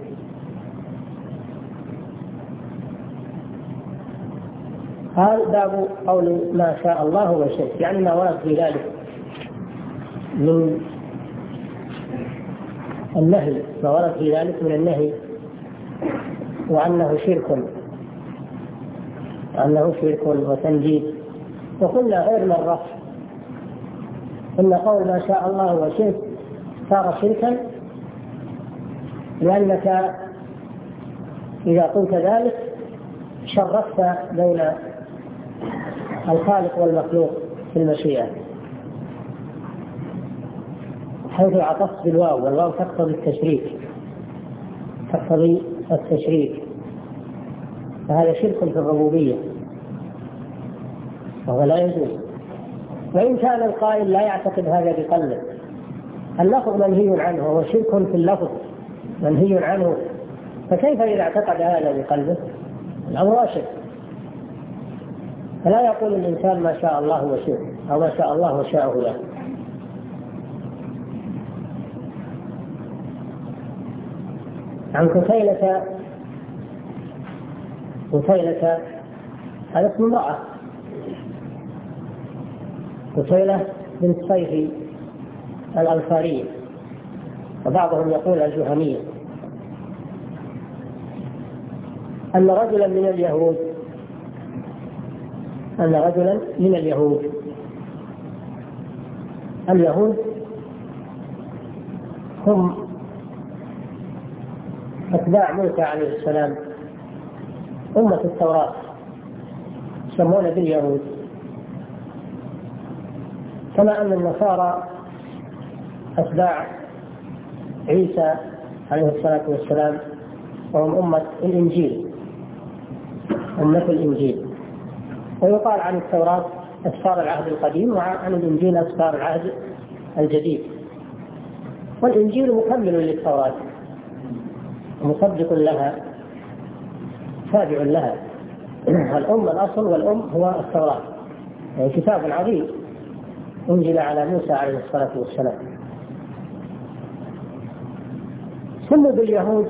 هذا باب قول ما شاء الله وشئت، يعني ما ورد في ذلك من النهي، ما ورد في ذلك من النهي وأنه شرك، وأنه شرك وتنجيد. وقلنا غير مرة إن قول ما شاء الله وشئت صار شركا، لأنك إذا قلت ذلك شرفت بين الخالق والمخلوق في المشيئة، حيث عطفت بالواو، والواو تقتضي التشريك، تقتضي التشريك، فهذا شرك في الربوبية وهو لا يجوز. وإن كان القائل لا يعتقد هذا بقلبه، اللفظ منهي عنه، وهو شرك في اللفظ منهي عنه، فكيف إذا اعتقد هذا بقلبه؟ الأمر أشد. فلا يقول الإنسان ما شاء الله وشئت، أو ما شاء الله وشاءه له. عن كتيلة، كتيلة هذا اسم امرأة، كتيلة بنت صيفي الأنصارية، وبعضهم يقول الجهنية، أن رجلا من اليهود أن رجلا من اليهود اليهود هم أتباع موسى عليه السلام، أمة التوراة، يسمون باليهود، كما أن النصارى أتباع عيسى عليه الصلاة والسلام، وهم أمة الإنجيل، أمة الإنجيل. ويقال عن التوراة أسفار العهد القديم، وعن الإنجيل أسفار العهد الجديد. والإنجيل مكمل للتوراة، مصدق لها، تابع لها. الأم الأصل والأم هو التوراة، يعني كتاب عظيم أنزل على موسى عليه الصلاة والسلام. سموا باليهود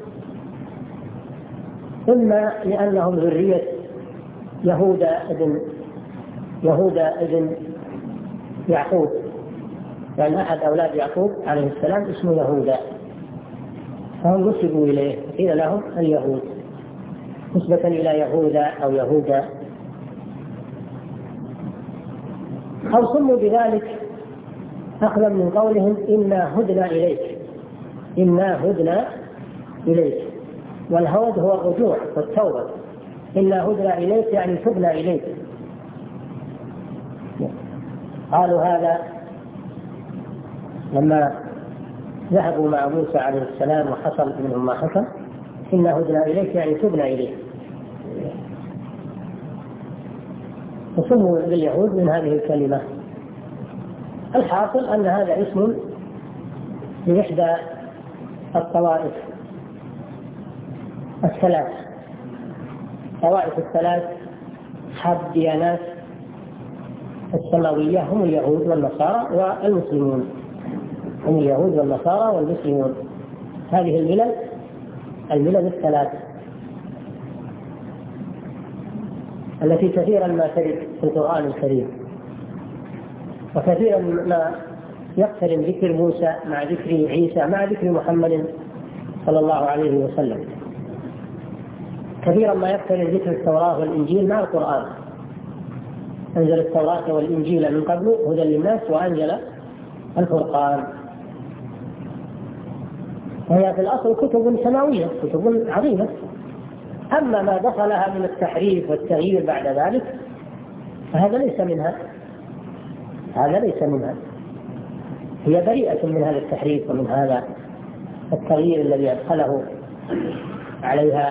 إما لأنهم ذرية يهوذا ابن يهوذا ابن يعقوب، يعني أحد أولاد يعقوب عليه السلام اسمه يهوذا، فهم نسبوا إليه، قيل لهم اليهود نسبة إلى يهوذا أو يهوذا. أو سموا بذلك أخذا من قولهم إنا هدنا إليك، إنا هدنا إليك، والهود هو الرجوع والتوبة، إنا هدنا إليك يعني تبنا إليك. قالوا هذا لما ذهبوا مع موسى عليه السلام وحصل منهم ما حصل، إنا هدنا إليك يعني تبنا إليك، وسموا باليهود من هذه الكلمة. الحاصل أن هذا اسم لإحدى الطوائف الثلاث، طوائف الثلاث أصحاب الديانات السماوية هم اليهود والنصارى والمسلمون، هم اليهود والنصارى والمسلمون. هذه الملل الملل الثلاث التي كثيرا ما ترد في القرآن الكريم، وكثيرا ما يقترن ذكر موسى مع ذكر عيسى مع ذكر محمد صلى الله عليه وسلم، كثيرا ما يقترن ذكر التوراة والإنجيل مع القرآن. أنزل التوراة والإنجيل من قبل هدى للناس وأنزل الفرقان، وهي في الأصل كتب سماوية، كتب عظيمة. أما ما دخلها من التحريف والتغيير بعد ذلك فهذا ليس منها، هذا ليس منها، هي بريئة من هذا التحريف ومن هذا التغيير الذي أدخله عليها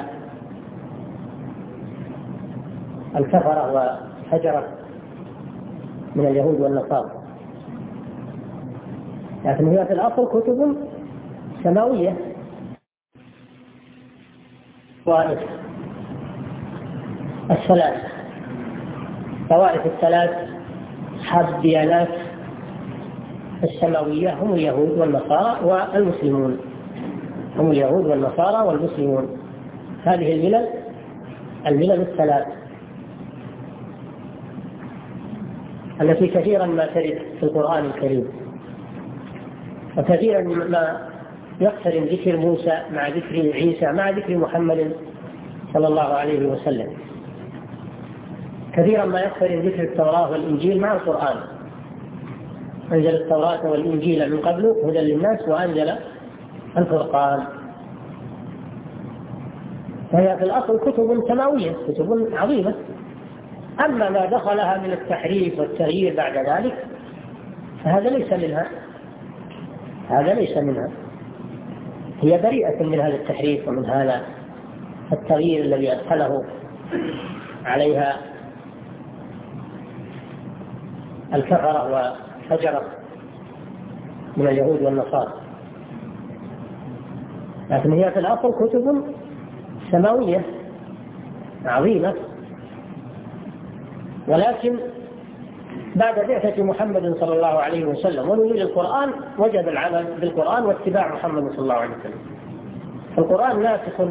الكفرة وفجرة من اليهود والنصارى. لكن هي في الأصل كتب سماوية. طوائف الثلاث طوائف الثلاث أصحاب الديانات السماوية هم اليهود والنصارى والمسلمون هم اليهود والنصارى والمسلمون. هذه الملل الملل الثلاث التي كثيرا ما ترد في القرآن الكريم، وكثيرا ما يقترن ذكر موسى مع ذكر عيسى مع ذكر محمد صلى الله عليه وسلم. كثيرا ما يقترن ذكر التوراة والإنجيل مع القرآن. أنزل التوراة والإنجيل من قبل هدى للناس وأنزل الفرقان. فهي في الأصل كتب سماوية، كتب عظيمة. أما ما دخلها من التحريف والتغيير بعد ذلك فهذا ليس منها هذا ليس منها هي بريئة من هذا التحريف ومن هذا التغيير الذي أدخله عليها الكفرة وفجرة من اليهود والنصارى. لكن هي في الأصل كتب سماوية عظيمة، ولكن بعد بعثة محمد صلى الله عليه وسلم ونزول القرآن وجب العمل بالقرآن واتباع محمد صلى الله عليه وسلم. القرآن ناسخ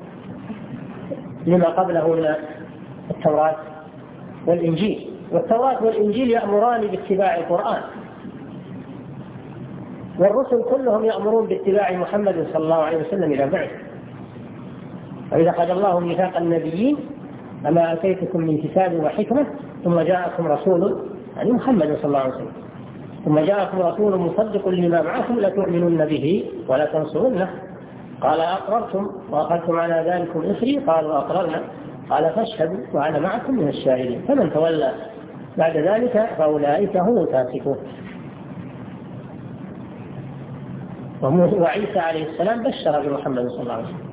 لما قبله من التوراة والإنجيل، والتوراة والإنجيل يأمران باتباع القرآن، والرسل كلهم يأمرون باتباع محمد صلى الله عليه وسلم إلى بعث. وإذا أخذ الله ميثاق النبيين أما آتيتكم من كتاب وحكمة ثم جاءكم رسول يعني محمد صلى الله عليه وسلم ثم جاءكم رسول مصدق لما معكم لتؤمنن به ولا تنصرنه قال أقررتم وأخذتم على ذلكم إصري قالوا أقررنا قال فاشهدوا وأنا معكم من الشاهدين فمن تولى بعد ذلك فأولئك هم الفاسقون. وعيسى عليه السلام بشر بمحمد صلى الله عليه وسلم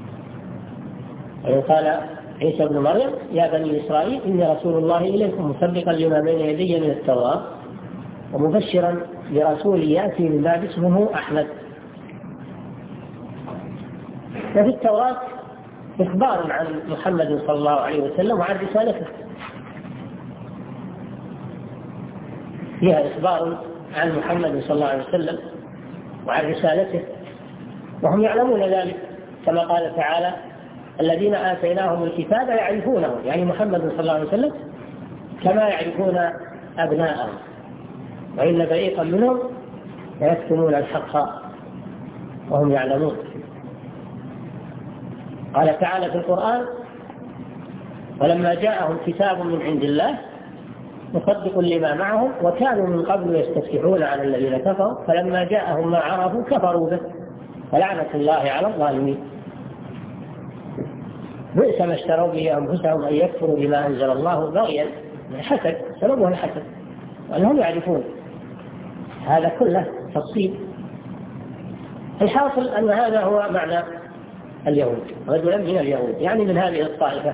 قال عيسى بن مريم يا بني إسرائيل إني رسول الله إليكم مصدقا لما بين يدي من التوراة ومبشرا برسول يأتي من بعد اسمه أحمد. وفي التوراة إخبار عن محمد صلى الله عليه وسلم وعن رسالته، فيها إخبار عن محمد صلى الله عليه وسلم وعن رسالته، وهم يعلمون ذلك كما قال تعالى الذين آتيناهم الكتاب يعرفونه يعني محمد صلى الله عليه وسلم كما يعرفون أبناءهم وإن فريقا منهم يكتمون الحق وهم يعلمون. قال تعالى في القرآن ولما جاءهم كتاب من عند الله مصدق لما معهم وكانوا من قبل يستفتحون على الذين كفروا فلما جاءهم ما عرفوا كفروا به فلعنة الله على الظالمين. بئس ما اشتروا به أنفسهم أن يكفروا بما أنزل الله بغيا حسد سببه الحسد وأنهم يعرفون هذا كله تفصيل. الحاصل أن هذا هو معنى اليهود رجلا من اليهود يعني من هذه الطائفة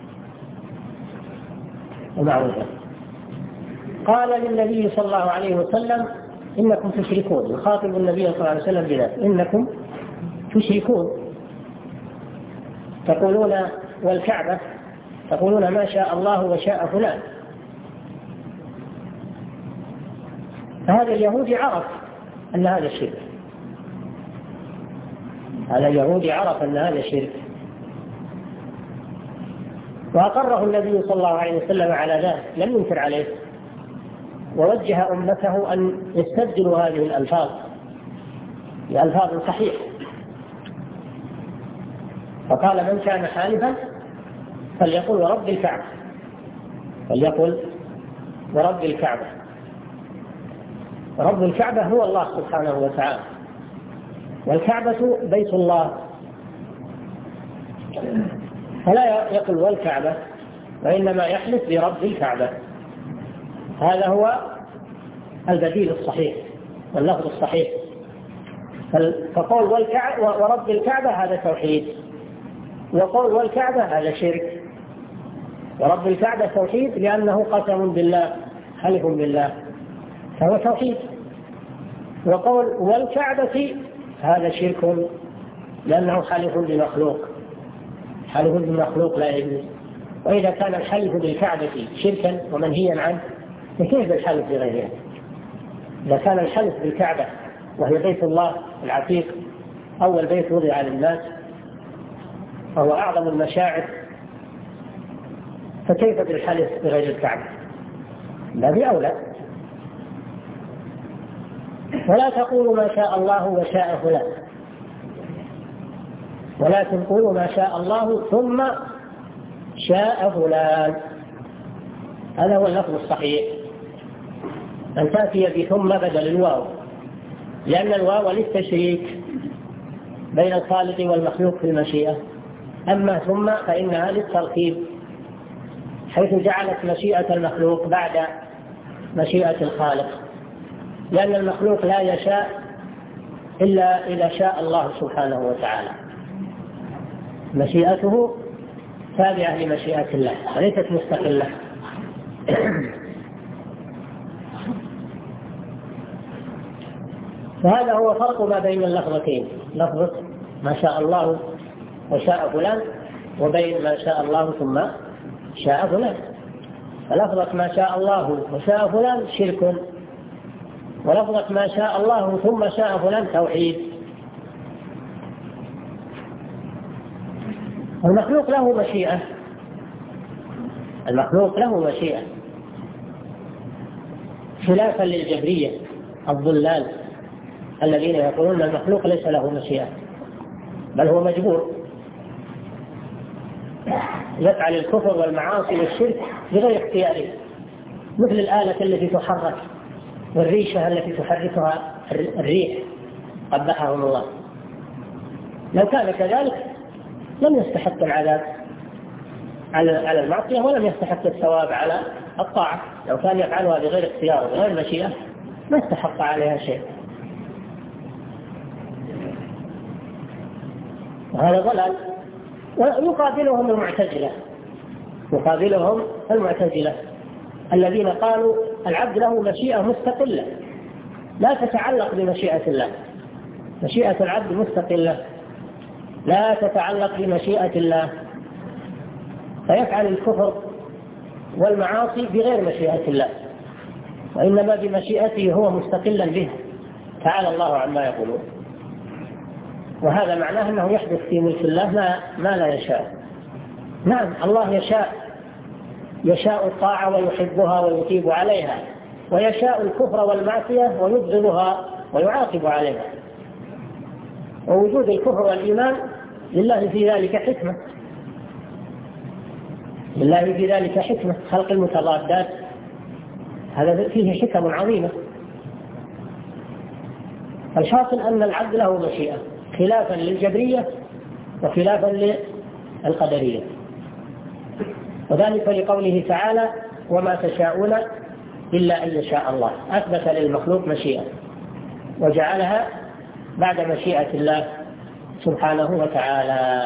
ومعروفة. قال للنبي صلى الله عليه وسلم إنكم تشركون يخاطب النبي صلى الله عليه وسلم بذلك إنكم تشركون تقولون والكعبة تقولون ما شاء الله وشاء فلان. فهذا اليهودي عرف أن هذا الشرك هذا اليهودي عرف أن هذا شرك وأقره النبي صلى الله عليه وسلم على ذلك لم ينكر عليه ووجه أمته أن يستبدلوا هذه الألفاظ بألفاظ صحيحة فقال من كان حالفا فليقل ورب الكعبة فليقل ورب الكعبة. رب الكعبة هو الله سبحانه وتعالى والكعبة بيت الله فلا يقل والكعبة وإنما يحلف برب الكعبة. هذا هو البديل الصحيح واللفظ الصحيح. فقول والكعبة ورب الكعبة هذا توحيد وقول والكعبة هذا شرك. ورب الكعبة توحيد لأنه قسم بالله حلف بالله فهو توحيد. وقول والكعبة هذا شرك لأنه حلف بمخلوق، حلف بمخلوق لا يجوز. وإذا كان الحلف بالكعبة شركا ومنهيا عنه فكيف الحلف بغيرها؟ إذا كان الحلف بالكعبة وهي بيت الله العتيق أول بيت وضع للناس وهو أعظم المشاعر، فكيف بالحلف بغير الكعبة؟ لا بأولى. ولا تقولوا ما شاء الله وشاء فلان، ولكن قولوا ما شاء الله ثم شاء فلان. هذا هو اللفظ الصحيح، أن تأتي بثم بدل الواو، لأن الواو للتشريك بين الخالق والمخلوق في المشيئة. أما ثم فإنها للترتيب، حيث جعلت مشيئة المخلوق بعد مشيئة الخالق، لأن المخلوق لا يشاء إلا إذا شاء الله سبحانه وتعالى، مشيئته تابعة لمشيئة الله وليست مستقلة. فهذا هو فرق ما بين اللفظتين، لفظة ما شاء الله وشاء فلان وبين ما شاء الله ثم شاء فلان. فلفظة ما شاء الله وشاء فلان شرك، ولفظة ما شاء الله ثم شاء فلان توحيد. المخلوق له مشيئة، المخلوق له مشيئة خلافا للجبرية الضلال الذين يقولون المخلوق ليس له مشيئة بل هو مجبور، يفعل الكفر والمعاصي والشرك بغير اختياره، مثل الآلة التي تحرك والريشة التي تحركها الريح قبحهم الله. لو كان كذلك لم يستحق العذاب على المعصية ولم يستحق الثواب على الطاعة. لو كان يفعلها بغير اختيار وغير مشيئة ما استحق عليها شيء. وهذا ضلال. ويقابلهم المعتزلة، يقابلهم المعتزلة الذين قالوا العبد له مشيئة مستقلة لا تتعلق بمشيئة الله، مشيئة العبد مستقلة لا تتعلق بمشيئة الله، فيفعل الكفر والمعاصي بغير مشيئة الله وإنما بمشيئته هو مستقلا به، تعالى الله عما يقولون. وهذا معناه أنه يحدث في ملك الله ما, ما لا يشاء. نعم الله يشاء، يشاء الطاعة ويحبها ويثيب عليها، ويشاء الكفر والمعصية ويبغضها ويعاقب عليها. ووجود الكفر والإيمان لله في ذلك حكمة، لله في ذلك حكمة، خلق المتضادات هذا فيه حكم عظيمة. الحاصل أن العبد له مشيئة خلافا للجبرية وخلافا للقدرية، وذلك لقوله تعالى وما تشاءون إلا أن يشاء الله، أثبت للمخلوق مشيئة وجعلها بعد مشيئة الله سبحانه وتعالى.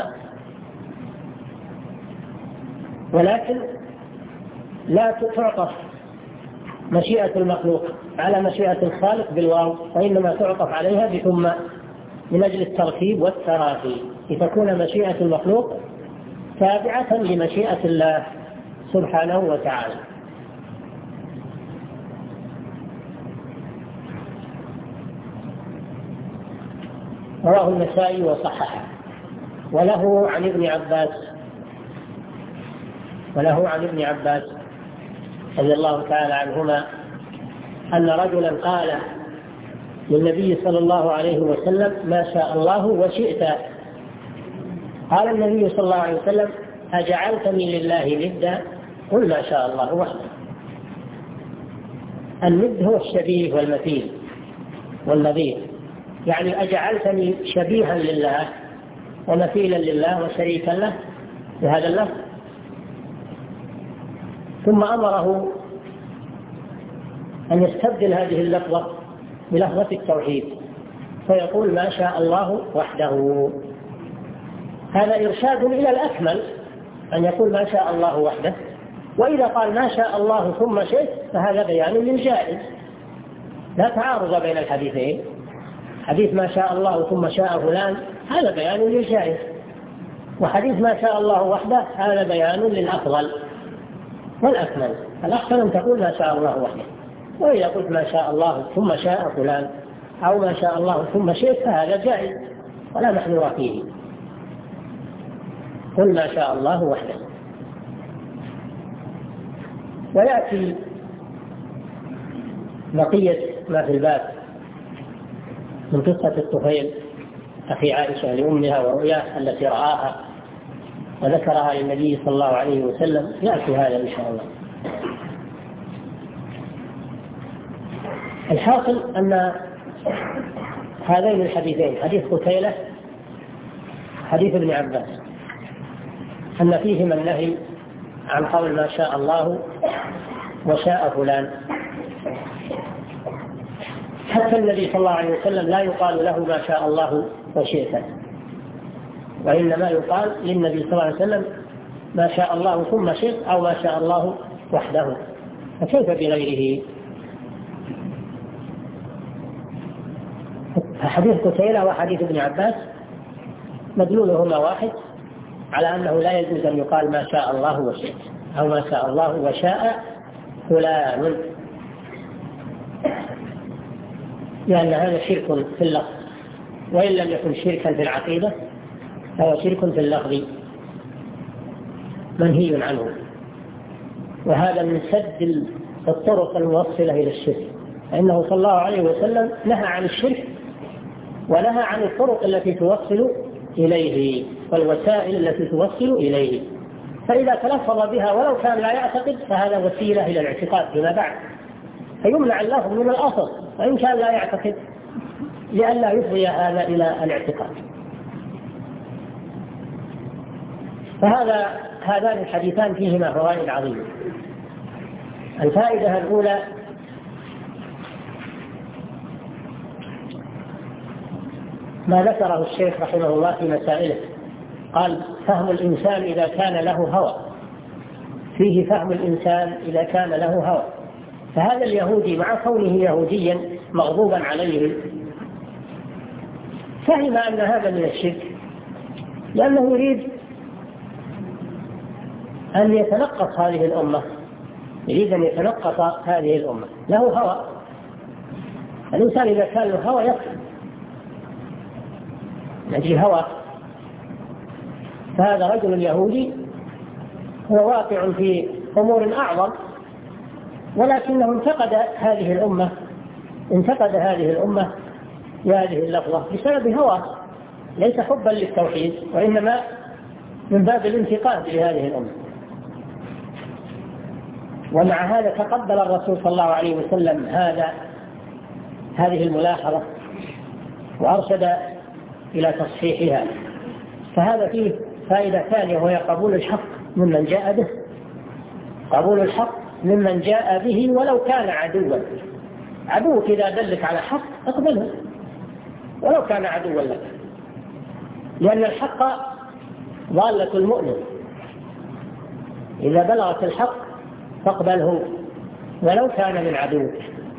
ولكن لا تعطف مشيئة المخلوق على مشيئة الخالق بالواو، وإنما تعطف عليها بثم من أجل الترتيب والتراخي، لتكون مشيئة المخلوق تابعة لمشيئة الله سبحانه وتعالى. رواه النسائي وصححه. وله عن ابن عباس وله عن ابن عباس رضي الله تعالى عنهما أن رجلا قال للنبي صلى الله عليه وسلم ما شاء الله وشئت. قال النبي صلى الله عليه وسلم أجعلتني لله ندا؟ قل ما شاء الله وحده. الند هو الشبيه والمثيل والنظير، يعني أجعلتني شبيها لله ومثيلا لله وشريكا له بهذا اللفظ. ثم أمره أن يستبدل هذه اللفظة بلفظة التوحيد فيقول ما شاء الله وحده. هذا إرشاد إلى الأكمل أن يقول ما شاء الله وحده، وإذا قال ما شاء الله ثم شئت فهذا بيان للجائز، لا تعارض بين الحديثين، حديث ما شاء الله ثم شاء فلان هذا بيان للجائز، وحديث ما شاء الله وحده هذا بيان للأفضل والأكمل. الأحسن أن تقول ما شاء الله وحده، وإذا قلت ما شاء الله ثم شاء فلان أو ما شاء الله ثم شئت فهذا جائز ولا محذور فيه. قل ما شاء الله وحده. ويأتي بقية ما في الباب من قصة الطفيل أخي عائشة لأمها ورؤياه التي رآها وذكرها للنبي صلى الله عليه وسلم، يأتي هذا إن شاء الله. الحاصل أن هذين الحديثين، حديث قتيلة حديث ابن عباس، أن فيهما النهي عن قول ما شاء الله وشاء فلان. حتى النبي صلى الله عليه وسلم لا يقال له ما شاء الله وشئت، وإنما يقال للنبي صلى الله عليه وسلم ما شاء الله ثم شئت أو ما شاء الله وحده، فكيف بغيره؟ فحديث قتيلة وحديث ابن عباس مدلولهما واحد، على أنه لا يجوز أن يقال ما شاء الله وشئت أو ما شاء الله وشاء فلان، لأن هذا شرك في اللفظ، وإن لم يكن شركا في العقيدة فهو شرك في اللفظ منهي عنه. وهذا من سد الطرق الموصلة إلى الشرك، فإنه صلى الله عليه وسلم نهى عن الشرك ونهى عن الطرق التي توصل إليه والوسائل التي توصل إليه. فإذا تلفظ بها ولو كان لا يعتقد فهذا وسيلة إلى الاعتقاد فيما بعد، فيمنع اللفظ من الأصل وإن كان لا يعتقد، لئلا يفضي هذا إلى الاعتقاد. فهذا هذان الحديثان فيهما فوائد عظيمة. الفائدة الأولى ما ذكره الشيخ رحمه الله في مسائله، قال فهم الإنسان إذا كان له هوى، فيه فهم الإنسان إذا كان له هوى. فهذا اليهودي مع كونه يهوديا مغضوبا عليه فهم أن هذا من الشرك، لأنه يريد أن يتنقص هذه الأمة، يريد أن يتنقص هذه الأمة، له هوى. الإنسان إذا كان له هوى يكفر، يجري هوى. فهذا رجل يهودي هو واقع في أمور أعظم، ولكنه انتقد هذه الأمة انتقد هذه الأمة بهذه اللفظة بسبب هوى، ليس حبا للتوحيد وإنما من باب الانتقاد لهذه الأمة. ومع هذا تقبل الرسول صلى الله عليه وسلم هذا هذه الملاحظة وأرشد إلى تصحيحها. فهذا فيه فائدة ثانية، وهي قبول الحق ممن جاء به، قبول الحق ممن جاء به ولو كان عدوا. عدوك إذا دلك على حق اقبله ولو كان عدوا لك، لأن الحق ضالة المؤمن، إذا بلغت الحق فاقبله ولو كان من عدوك،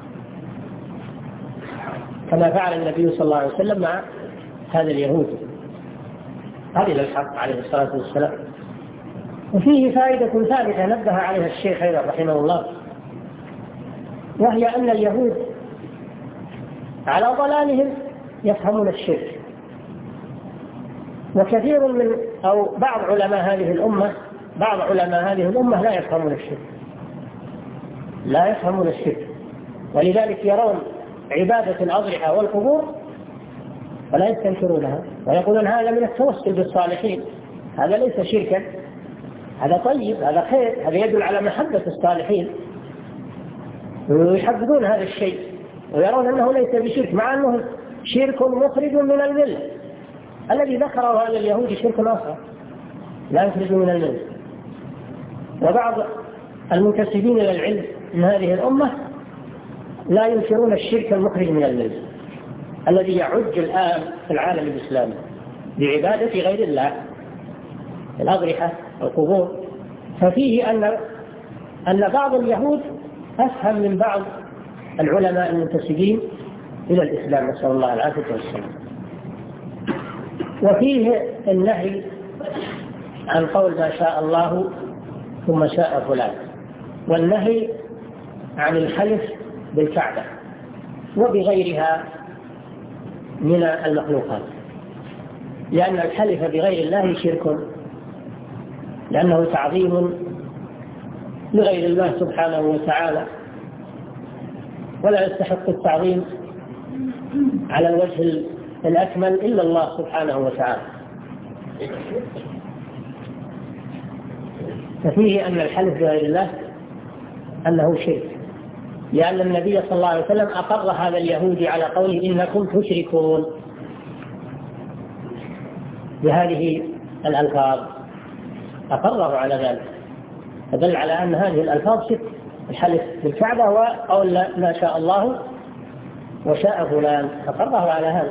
كما فعل النبي صلى الله عليه وسلم مع هذا اليهودي قبل الحق عليه الصلاة والسلام. وفيه فائدة ثالثة نبه عليها الشيخ أيضا رحمه الله، وهي أن اليهود على ضلالهم يفهمون الشرك، وكثير من أو بعض علماء هذه الأمة بعض علماء هذه الأمة لا يفهمون الشرك لا يفهمون الشرك ولذلك يرون عبادة الأضرحة والقبور ولا يستنكرونها، ويقولون هذا من التوسل بالصالحين، هذا ليس شركا، هذا طيب، هذا خير، هذا يدل على محبة الصالحين، ويحبذون هذا الشيء ويرون أنه ليس بشرك، مع أنه شرك مخرج من الملة. الذي ذكره هذا اليهودي شرك آخر لا يخرج من الملة. وبعض المنتسبين إلى العلم من هذه الأمة لا ينكرون الشرك المخرج من الملة الذي يعج الآن في العالم الإسلامي بعبادة غير الله، الأضرحة والقبور. ففيه أن أن بعض اليهود أفهم من بعض العلماء المنتسبين إلى الإسلام، نسأل الله العافية والسلام. وفيه النهي عن قول ما شاء الله ثم شاء فلان، والنهي عن الحلف بالكعبة وبغيرها من المخلوقات، لأن الحلف بغير الله شرك، لأنه تعظيم لغير الله سبحانه وتعالى، ولا يستحق التعظيم على الوجه الأكمل إلا الله سبحانه وتعالى. ففيه أن الحلف بغير الله أنه شرك، لأن النبي صلى الله عليه وسلم أقر هذا اليهودي على قوله إنكم تشركون بهذه الألفاظ، أقره على ذلك، فدل على أن هذه الألفاظ شرك، الحلف بالكعبة وقول ما شاء الله وشاء فلان، أقره على هذا.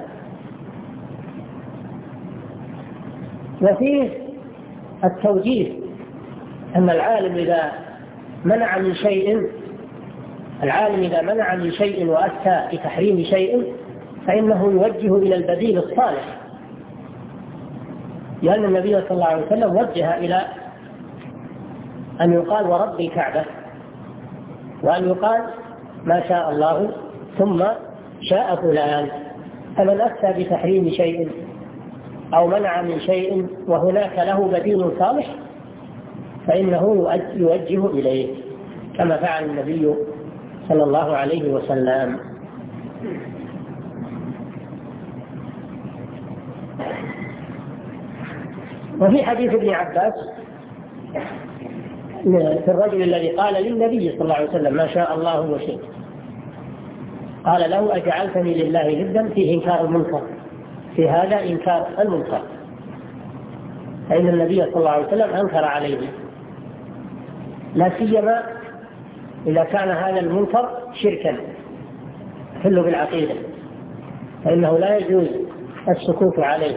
وفيه التوجيه أن العالم إذا منع من شيء العالم إذا منع من شيء وأفتى بتحريم شيء فإنه يوجه إلى البديل الصالح، لأن النبي صلى الله عليه وسلم وجه إلى أن يقال ورب الكعبة، وأن يقال ما شاء الله ثم شاء فلان. فمن أفتى بتحريم شيء أو منع من شيء وهناك له بديل صالح فإنه يوجه إليه، كما فعل النبي صلى الله عليه وسلم. وفي حديث ابن عباس في الرجل الذي قال للنبي صلى الله عليه وسلم ما شاء الله وشئت، قال له أجعلتني لله ندا، فيه إنكار المنكر، في هذا إنكار المنكر، فإن النبي صلى الله عليه وسلم أنكر عليه، لا سيما إذا كان هذا المنكر شركا يحل بالعقيدة، فإنه لا يجوز السكوت عليه،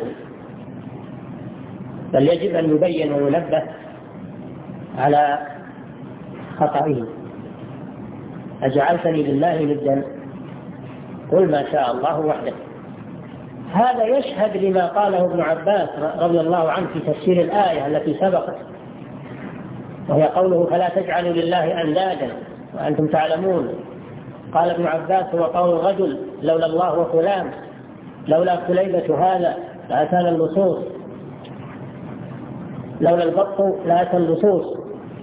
بل يجب أن يبين وينبه على خطئه. أجعلتني لله ندا، قل ما شاء الله وحده. هذا يشهد لما قاله ابن عباس رضي الله عنه في تفسير الآية التي سبقت، وهي قوله فلا تجعلوا لله أندادا وأنتم تعلمون. قال ابن عباس هو قول الرجل لولا الله وفلان، لولا كليبة هذا لأتانا اللصوص، لولا البط لأتى اللصوص.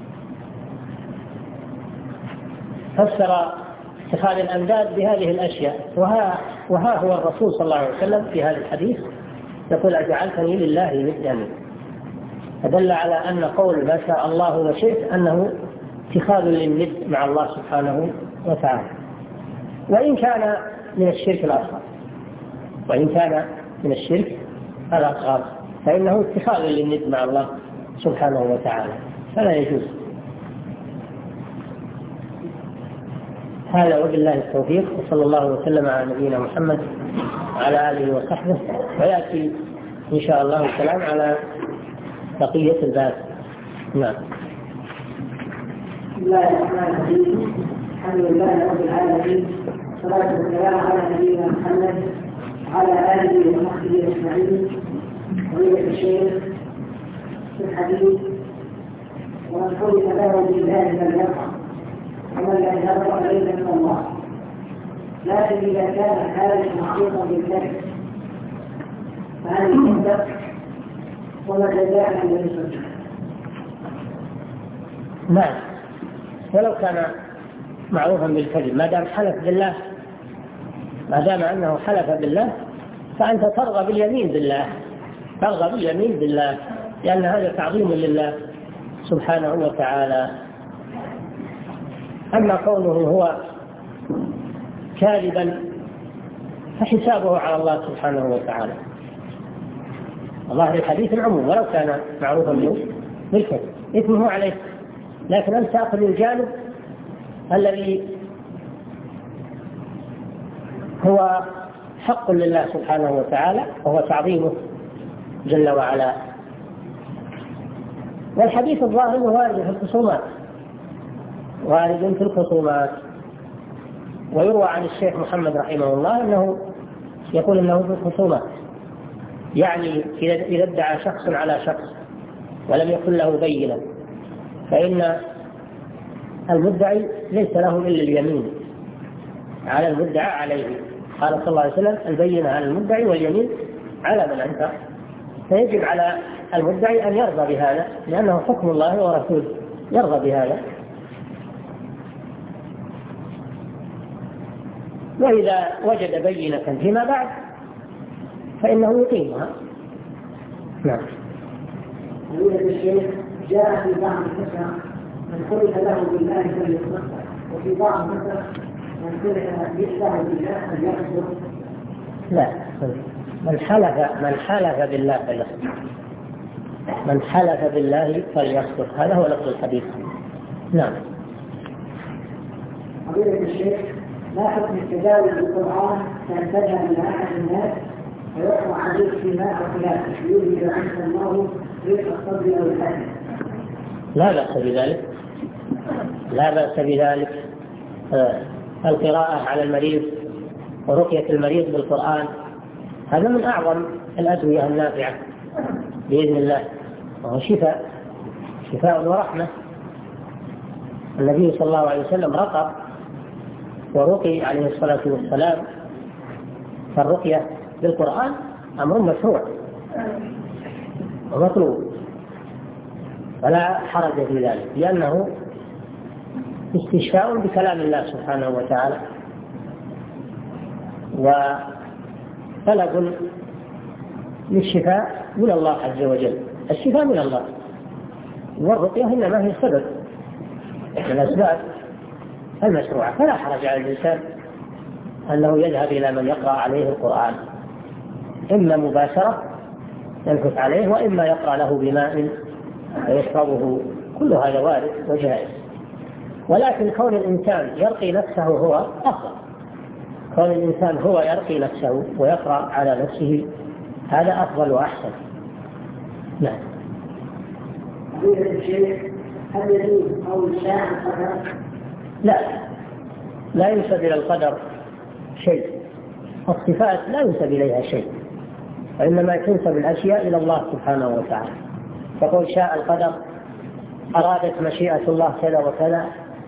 فسر اتخاذ الأنداد بهذه الأشياء، وها, وها هو الرسول صلى الله عليه وسلم في هذا الحديث يقول أجعلتني لله ندا، فدل على أن قول ما شاء الله وشئت أنه اتخاذ للند مع الله سبحانه وتعالى، وإن كان من الشرك الأصغر، وإن كان من الشرك الأصغر فإنه اتخاذ للند مع الله سبحانه وتعالى، فلا يجوز. هذا وبالله التوفيق، وصلى الله وسلم على نبينا محمد وعلى آله وصحبه، ويأتي إن شاء الله الكلام على بقية الباب. نعم. بسم الله الرحمن الرحيم، الحمد لله رب العالمين، والصلاة والسلام على نبينا محمد وعلى آله وصحبه أجمعين. قضية الشيخ في الحديث ومن حدث له بالله لم يقع ومن لم يقع ليس من الله، لكن إذا كان الحادث محيطا بالكذب فهل يصدق وما جزاء من يصدق؟ نعم، ولو كان معروفا بالكذب ما دام حلف بالله، ما دام أنه حلف بالله فأنت ترغب باليمين بالله، ترغب باليمين بالله، لأن هذا تعظيم لله سبحانه وتعالى. أما كونه هو كاذبا فحسابه على الله سبحانه وتعالى. ظاهر الحديث العموم ولو كان معروفا بالكذب إثمه عليه، لكن أنت تأخذ الجانب الذي هو حق لله سبحانه وتعالى وهو تعظيمه جل وعلا. والحديث الظاهر وارد في الخصومات، وارد في الخصومات، ويروى عن الشيخ محمد رحمه الله أنه يقول أنه في الخصومات، يعني إذا ادعى شخص على شخص ولم يكن له بينة فإن المدعي ليس له إلا اليمين على المدعى عليه. قال صلى الله عليه وسلم: البينة على المدعي واليمين على من أنكر. فيجب على المدعي أن يرضى بهذا، لأنه حكم الله ورسوله، يرضى بهذا. وإذا وجد بينة فيما بعد فإنه يقيمها. نعم. الشيخ جاء في بعض النسخ من خلق له بالله فليصدق، وفي بعض النسخ من خلق بالله بالله فليصدق. لا، من حلف من حلف بالله فليصدق، من حلف بالله فليصدق، هذا هو لفظ الحديث. نعم. فضيلة الشيخ، ما حكم التداول بالقرآن كان تذهب إلى أحد الناس ويقرأ عليه فيما أو خلافه يريد عنك الله رزق الصبر أو الحزن؟ لا بأس بذلك، لا بأس بذلك. آه. القراءة على المريض ورقية المريض بالقرآن هذا من أعظم الأدوية النافعة بإذن الله، وهو شفاء شفاء ورحمة. النبي صلى الله عليه وسلم رقى ورقي عليه الصلاة والسلام، فالرقية بالقرآن أمر مشروع ومطلوب، فلا حرج في ذلك، لأنه استشفاء بكلام الله سبحانه وتعالى وطلب للشفاء من الله عز وجل. الشفاء من الله، والرقية إنما هي سبب من الأسباب المشروعة، فلا حرج على الإنسان أنه يذهب إلى من يقرأ عليه القرآن، إما مباشرة ينفث عليه، وإما يقرأ له بماء ويشربه، كل هذا وارد وجائز. ولكن كون الإنسان يرقي نفسه هو أفضل، كون الإنسان هو يرقي نفسه ويقرأ على نفسه هذا أفضل وأحسن. نعم. هل يجوز قول الشاعر القدر؟ لا، لا ينسب إلى القدر شيء، الصفات لا ينسب إليها شيء، وإنما تنسب الأشياء إلى الله سبحانه وتعالى. فقول شاء القدر، أرادت مشيئة الله كذا وكذا،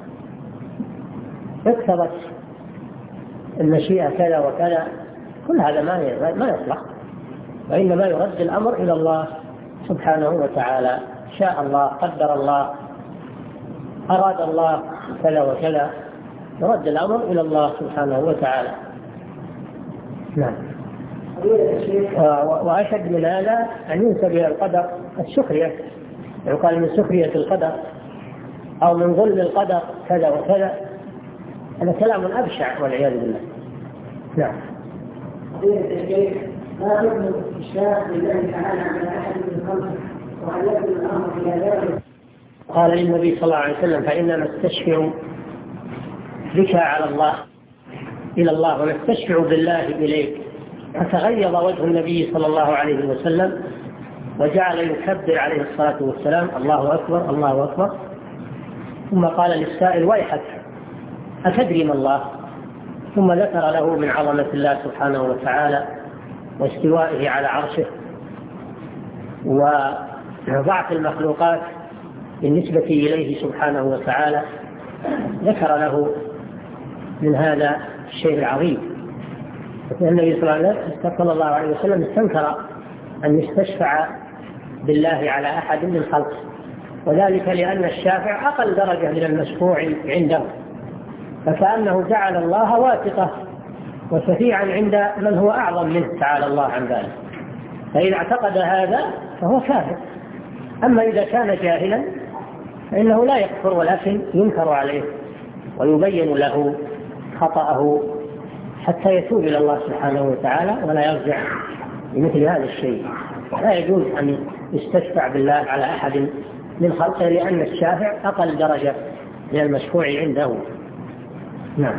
اقتضت المشيئة كذا وكذا، كل هذا ما ما يصلح، وإنما يرد الأمر إلى الله سبحانه وتعالى. شاء الله، قدر الله، أراد الله كذا وكذا، يرد الأمر إلى الله سبحانه وتعالى. نعم. وأشد من هذا أن ينسب إلى القدر السخرية، يقال من سخرية القدر أو من ظلم القدر كذا وكذا، هذا كلام أبشع والعياذ بالله. نعم. ما حكم الشاك لله تعالى على أحد من خلقه، وهل يكون الأمر إلى ذلك؟ قال للنبي صلى الله عليه وسلم: فإننا نستشفع بك على الله إلى الله ونستشفع بالله إليك. فتغيظ وجه النبي صلى الله عليه وسلم وجعل يكبر عليه الصلاة والسلام: الله أكبر الله أكبر. ثم قال للسائل: ويحك، أتدري ما الله؟ ثم ذكر له من عظمة الله سبحانه وتعالى واستوائه على عرشه وضعف المخلوقات بالنسبة إليه سبحانه وتعالى، ذكر له من هذا الشيء العظيم. النبي صلى الله عليه وسلم استنكر أن يستشفع بالله على أحد من خلقه، وذلك لأن الشافع أقل درجة من المشفوع عنده، فكأنه جعل الله واثقة وشفيعا عند من هو أعظم منه تعالى الله عن ذلك. فإذا اعتقد هذا فهو كافر. أما إذا كان جاهلا فإنه لا يكفر، ولكن ينكر عليه ويبين له خطأه حتى يتوب إلى الله سبحانه وتعالى ولا يرجع لمثل هذا الشيء. لا يجوز أن يستشفع بالله على أحد من خلقه، لأن الشافع أقل درجة من المشفوع عنده. نعم.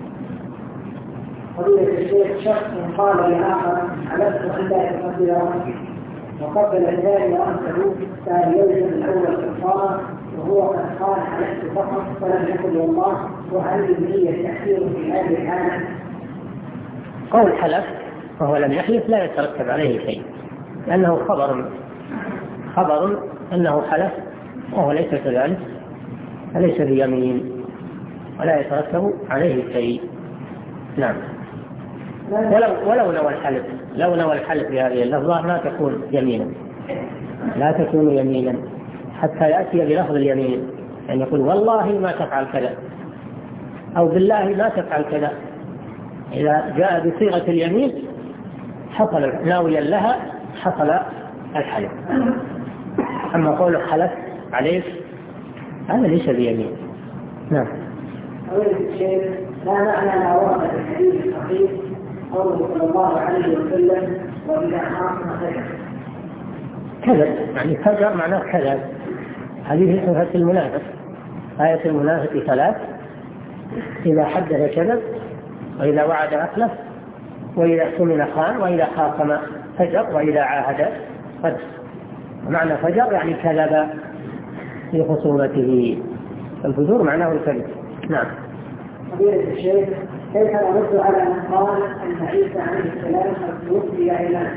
قضية الشيخ، شخص قال لآخر: علمت أن لا يقبل رأسك، وقبل الثاني رأسه، كان يلزم الأول كفارة وهو قد قال حلفت فقط ولم يقل والله، وهل النية تأثير في هذه الحالة؟ قول حلف وهو لم يحلف لا يترتب عليه شيء، لأنه خبر خبر أنه حلف وهو ليس كذلك، فليس بيمين ولا يترتب عليه شيء. نعم. ولو ولو نوى الحلف لو نوى الحلف بهذه اللفظة ما تكون يمينا، لا تكون يمينا حتى يأتي بلفظ اليمين، يعني يقول والله ما تفعل كذا أو بالله ما تفعل كذا. إذا جاء بصيغة اليمين حصل ناويا لها حصل الحلف. أما قول حلف عليه هذا ليس بيمين. نعم. أول الشيء لا معنى ما ورد في الحديث الصحيح قوله صلى الله عليه وسلم وإذا حاصل خير كذب، يعني فجر معناه كذب. هذه صفة المنافق. آية المنافق ثلاث: إذا حدث كذب، وإذا وعد أخلف، وإذا اؤتمن خان، وإذا خاصم فجر، وإذا عاهد فجر. معنى فجر يعني كذب في خصومته. الفجور معناه الكذب. نعم. فضيلة الشيخ، كيف نرد على من قال أن عيسى عليه السلام قد توفي إلى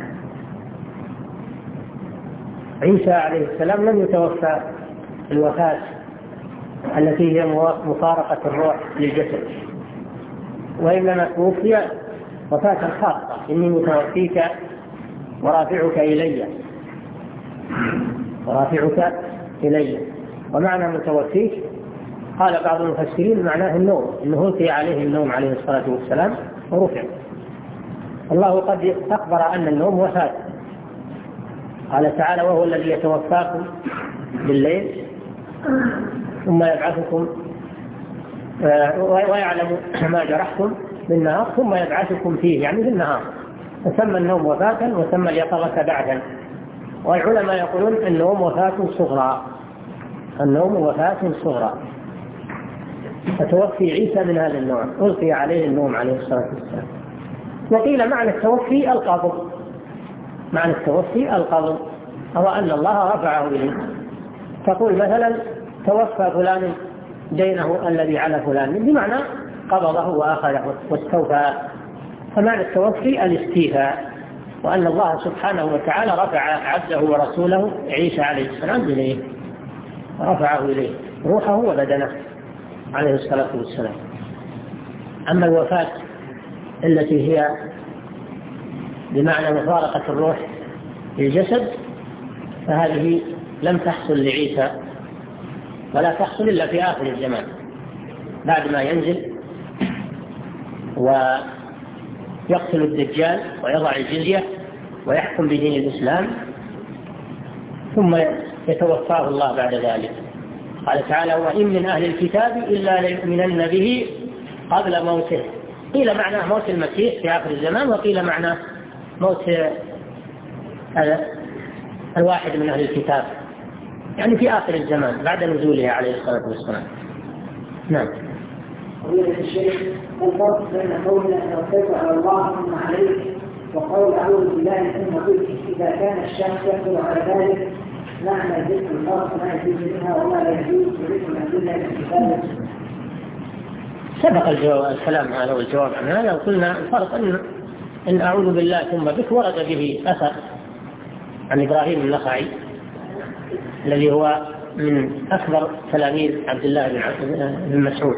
عيسى عليه السلام لم يتوفى الوفاة التي هي مفارقة الروح للجسد، وإنما توفي وفاة خاصة: إني متوفيك ورافعك إلي ورافعك إلي. ومعنى متوفيك قال بعض المفسرين معناه النوم، إنه ألقي عليه النوم عليه الصلاة والسلام ورفع. الله قد أخبر أن النوم وفاة، قال تعالى: وهو الذي يتوفاكم بالليل ثم يبعثكم ويعلم ما جرحتم بالنهار ثم يبعثكم فيه، يعني بالنهار. فسمى النوم وفاة وسمى اليقظة بعدا. والعلماء يقولون النوم وفاة صغرى، النوم وفاة صغرى. فتوفي عيسى من هذا النوع، ألقي عليه النوم عليه الصلاة والسلام. وقيل معنى التوفي القبض، معنى التوفي القبض، أو أن الله رفعه إليه. تقول مثلا: توفى فلان دينه الذي على فلان، بمعنى قبضه وأخذه واستوفى. فمعنى التوفي الاستيفاء، وأن الله سبحانه وتعالى رفع عبده ورسوله عيسى عليه السلام إليه، رفعه إليه روحه وبدنه عليه الصلاة والسلام. أما الوفاة التي هي بمعنى مفارقة الروح للجسد فهذه لم تحصل لعيسى، ولا تحصل إلا في آخر الزمان بعد ما ينزل ويقتل الدجال ويضع الجزية ويحكم بدين الإسلام، ثم يتوفاه الله بعد ذلك. قال تعالى: وإن من أهل الكتاب إلا ليؤمنن به قبل موته. قيل معناه موت المسيح في آخر الزمان، وقيل معناه موت الواحد من أهل الكتاب، يعني في آخر الزمان بعد نزوله عليه الصلاة والسلام. نعم. فضيلة الشيخ، الفرق بين قولنا توكلت على الله ثم عليه وقول أعوذ بالله ثم قلت إذا كان الشخص يقدر على ذلك معنى ذكر الفرق ما يجوز منها وما لا يجوز وذكر الأدلة الكتاب؟ سبق الكلام هذا والجواب عن هذا، وقلنا الفرق أن إن أعوذ بالله ثم بك ورد به أثر عن إبراهيم النخعي الذي هو من أكبر تلاميذ عبد الله بن مسعود.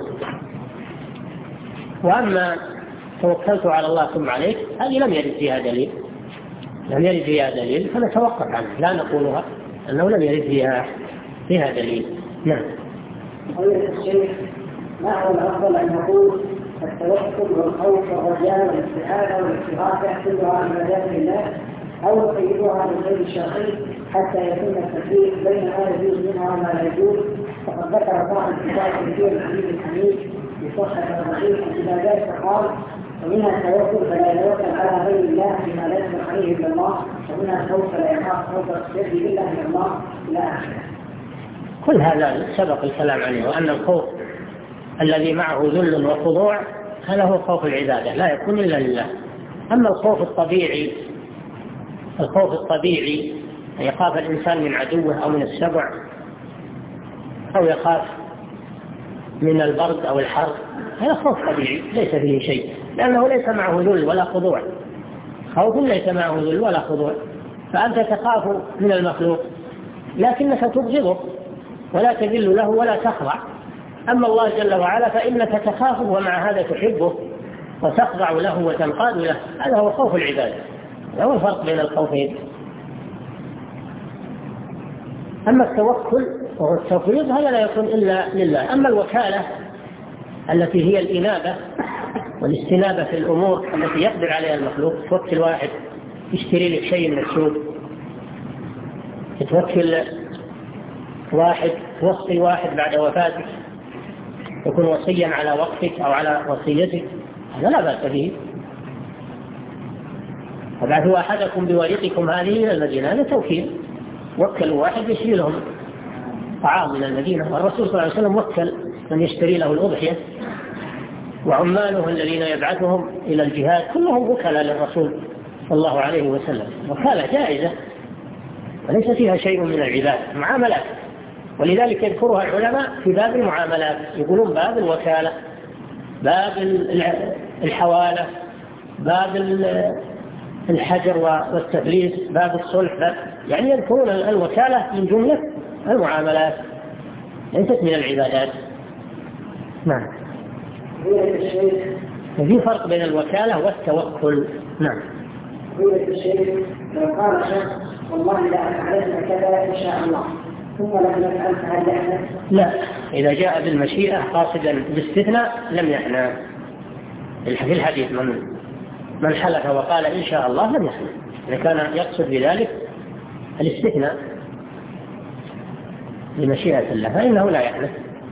وأما توكلت على الله ثم عليك هذه لم يرد فيها دليل، لم يرد فيها دليل فنتوقف عنه، لا نقولها أنه لم يرد فيها فيها دليل. نعم. فضيلة الشيخ، ما هو الأفضل أن نقول التوكل والخوف والرجاء والاستعانة والاستغاثة كلها عبادات لله، أو نقيدها بالغير الشرعي حتى يتم التفريق بين ما يجوز منها وما لا يجوز؟ فقد ذكر بعض الكتاب كثير الحديث الحميد بصحة الضعيف العبادات فقال: ومنها التوكل فلا يتوكل على غير الله بما لا يقدر عليه الا الله، ومنها الخوف فلا يخاف خوف الشر الا من الله الى اخره. كل هذا سبق الكلام عنه، وأن الخوف الذي معه ذل وخضوع هذا هو خوف العبادة، لا يكون إلا لله. أما الخوف الطبيعي الخوف الطبيعي أن يخاف الإنسان من عدوه أو من السبع أو يخاف من البرد أو الحر، هذا خوف طبيعي ليس فيه شيء، لأنه ليس معه ذل ولا خضوع، خوف ليس معه ذل ولا خضوع. فأنت تخاف من المخلوق لكنك تبغضه ولا تذل له ولا تخضع. أما الله جل وعلا فإنك تخافه ومع هذا تحبه وتخضع له وتنقاد له، هذا هو خوف العباد، هذا هو الفرق بين الخوفين. أما التوكل وهو التفويض هذا لا يكون إلا لله. أما الوكالة التي هي الإنابة والاستنابة في الأمور التي يقدر عليها المخلوق، توكل واحد يشتري لك شيء من السوق، توكل واحد توصي واحد بعد وفاتك يكون وصيا على وقتك أو على وصيتك، هذا لا بأس به. فبعثوا أحدكم بورقكم هذه إلى المدينة، هذا توكيل، وكلوا واحد يشتري لهم طعام من المدينة. والرسول صلى الله عليه وسلم وكل من يشتري له الأضحية، وعماله الذين يبعثهم إلى الجهاد كلهم وكلاء للرسول صلى الله عليه وسلم. وكالة جائزة وليس فيها شيء من العباد، معاملات، ولذلك يذكرها العلماء في باب المعاملات، يقولون باب الوكالة، باب الحوالة، باب الحجر والتفليس، باب الصلح، يعني يذكرون الوكالة من جملة المعاملات ليست من العبادات. نعم. في فرق بين الوكالة والتوكل. نعم. لو قال شخص والله لا أفعل كذا إن شاء الله ثم لم يفعل فهل يحنث؟ لا، إذا جاء بالمشيئة قاصدا باستثناء لم يحنث. في الحديث من من حلف وقال إن شاء الله لم يحنث، إذا كان يقصد بذلك الاستثناء لمشيئة الله فإنه لا يحنث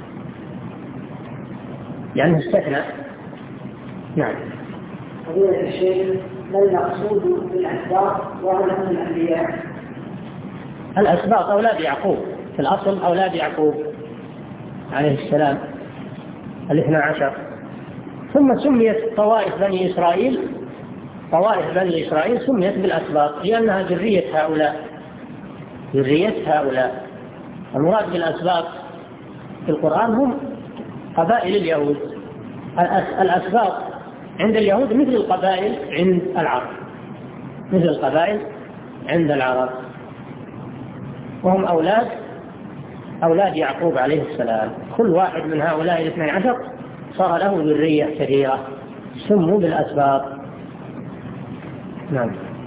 لأنه استثنى. نعم. فضيلة الشيخ، ما المقصود بالأسباط وأولاد الأنبياء؟ الأسباط أولاد يعقوب، في الأصل أولاد يعقوب عليه السلام الاثنى عشر، ثم سميت طوائف بني إسرائيل، طوائف بني إسرائيل سميت بالأسباط لأنها ذرية هؤلاء، ذرية هؤلاء. المراد بالأسباط في القرآن هم قبائل اليهود. الأسباط عند اليهود مثل القبائل عند العرب، مثل القبائل عند العرب، وهم أولاد أولاد يعقوب عليه السلام. كل واحد من هؤلاء الاثنين عشر صار له ذرية كثيرة سموا بالأسباط. نعم.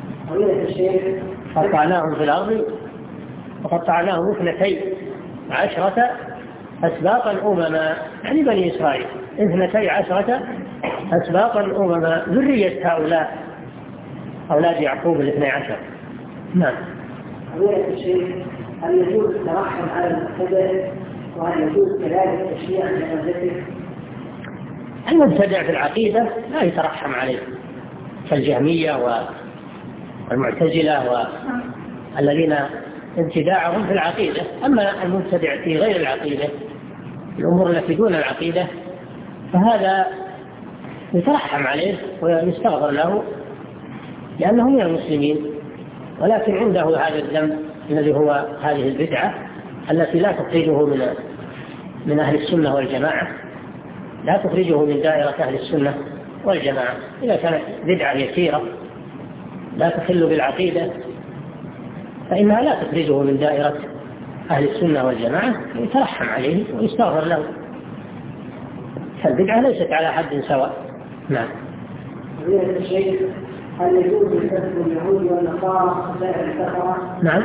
قطعناهم في الأرض وقطعناهم اثنتي عشرة أسباطا أمما، يعني بني إسرائيل اثنتي عشرة أسباطا أمما، ذرية هؤلاء أولاد يعقوب الاثني عشر. نعم. فضيلة الشيخ، هل يجوز الترحم على المبتدع وهل يجوز كذلك تشريع جنازته؟ المبتدع في العقيدة لا يترحم عليه كالجهمية والمعتزلة والذين ابتداعهم في العقيدة. أما المبتدع في غير العقيدة، الأمور التي دون العقيدة، فهذا يترحم عليه ويستغفر له لأنه من المسلمين، ولكن عنده هذا الذنب الذي هو هذه البدعة التي لا تخرجه من من أهل السنة والجماعة، لا تخرجه من دائرة أهل السنة والجماعة. إذا كانت بدعة يسيرة لا تخل بالعقيدة فإنها لا تخرجه من دائرة أهل السنة والجماعة، يترحم عليه ويستغفر له، فالبدعة ليست على حد سواء. نعم. فضيلة الشيخ، هل يجوز كسب اليهود والنصارى سائر الكفرة؟ نعم.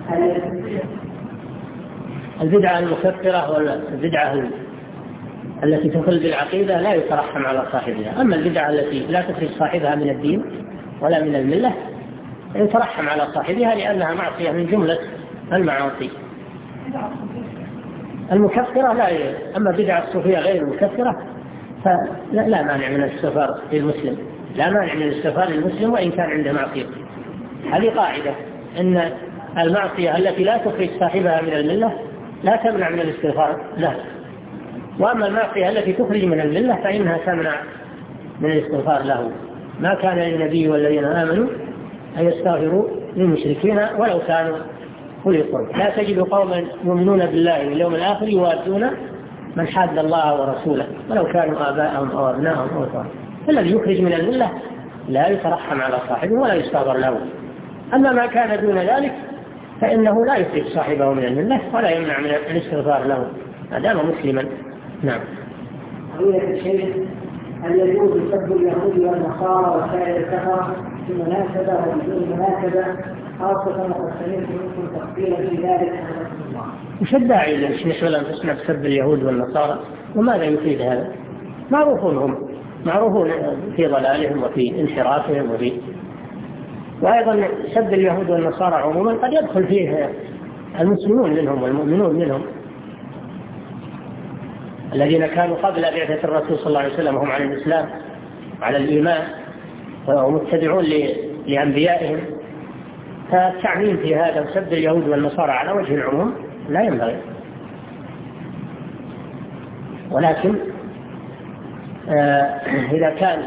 البدعة المكفرة والبدعة التي تخل بالعقيدة لا يترحم على صاحبها، أما البدعة التي لا تخرج صاحبها من الدين ولا من الملة يترحم على صاحبها لأنها معصية من جملة المعاصي. المكفرة لا ي... أما بدعة الصوفية غير المكفرة فلا لا مانع من الاستغفار للمسلم، لا مانع من الاستغفار للمسلم وإن كان عنده معصية. هذه قاعدة أن المعصية التي لا تخرج صاحبها من الملة لا تمنع من الاستغفار له، وأما المعصية التي تخرج من الملة فإنها تمنع من الاستغفار له. ما كان للنبي والذين آمنوا أن يستغفروا للمشركين ولو كانوا أولي القربى. لا تجد قوما يؤمنون بالله واليوم الآخر يوادون من حاد الله ورسوله ولو كانوا آباءهم أو أبناءهم أو إخوانهم. الذي يخرج من الملة لا يترحم على صاحبه ولا يستغفر له. أما ما كان دون ذلك فإنه لا يخرج صاحبه من الملة ولا يمنع من الاستغفار له ما دام مسلما. نعم. قضية الشيخ هل يجوز سب اليهود والنصارى وسائر الكفر في مناسبة وبدون مناسبة، خاصة وقد سمعت منكم تفصيلا في ذلك عن رسول الله؟ وش الداعي للشيخ ولا تسمع سب اليهود والنصارى؟ وماذا يفيد هذا؟ معروفون هم معروفون في ضلالهم وفي انحرافهم وفي وأيضا سب اليهود والنصارى عموما قد يدخل فيه المسلمون منهم والمؤمنون منهم الذين كانوا قبل بعثة الرسول صلى الله عليه وسلم هم على الإسلام على الإيمان ومتبعون لأنبيائهم. فالتعميم في هذا وسب اليهود والنصارى على وجه العموم لا ينبغي، ولكن آه إذا كان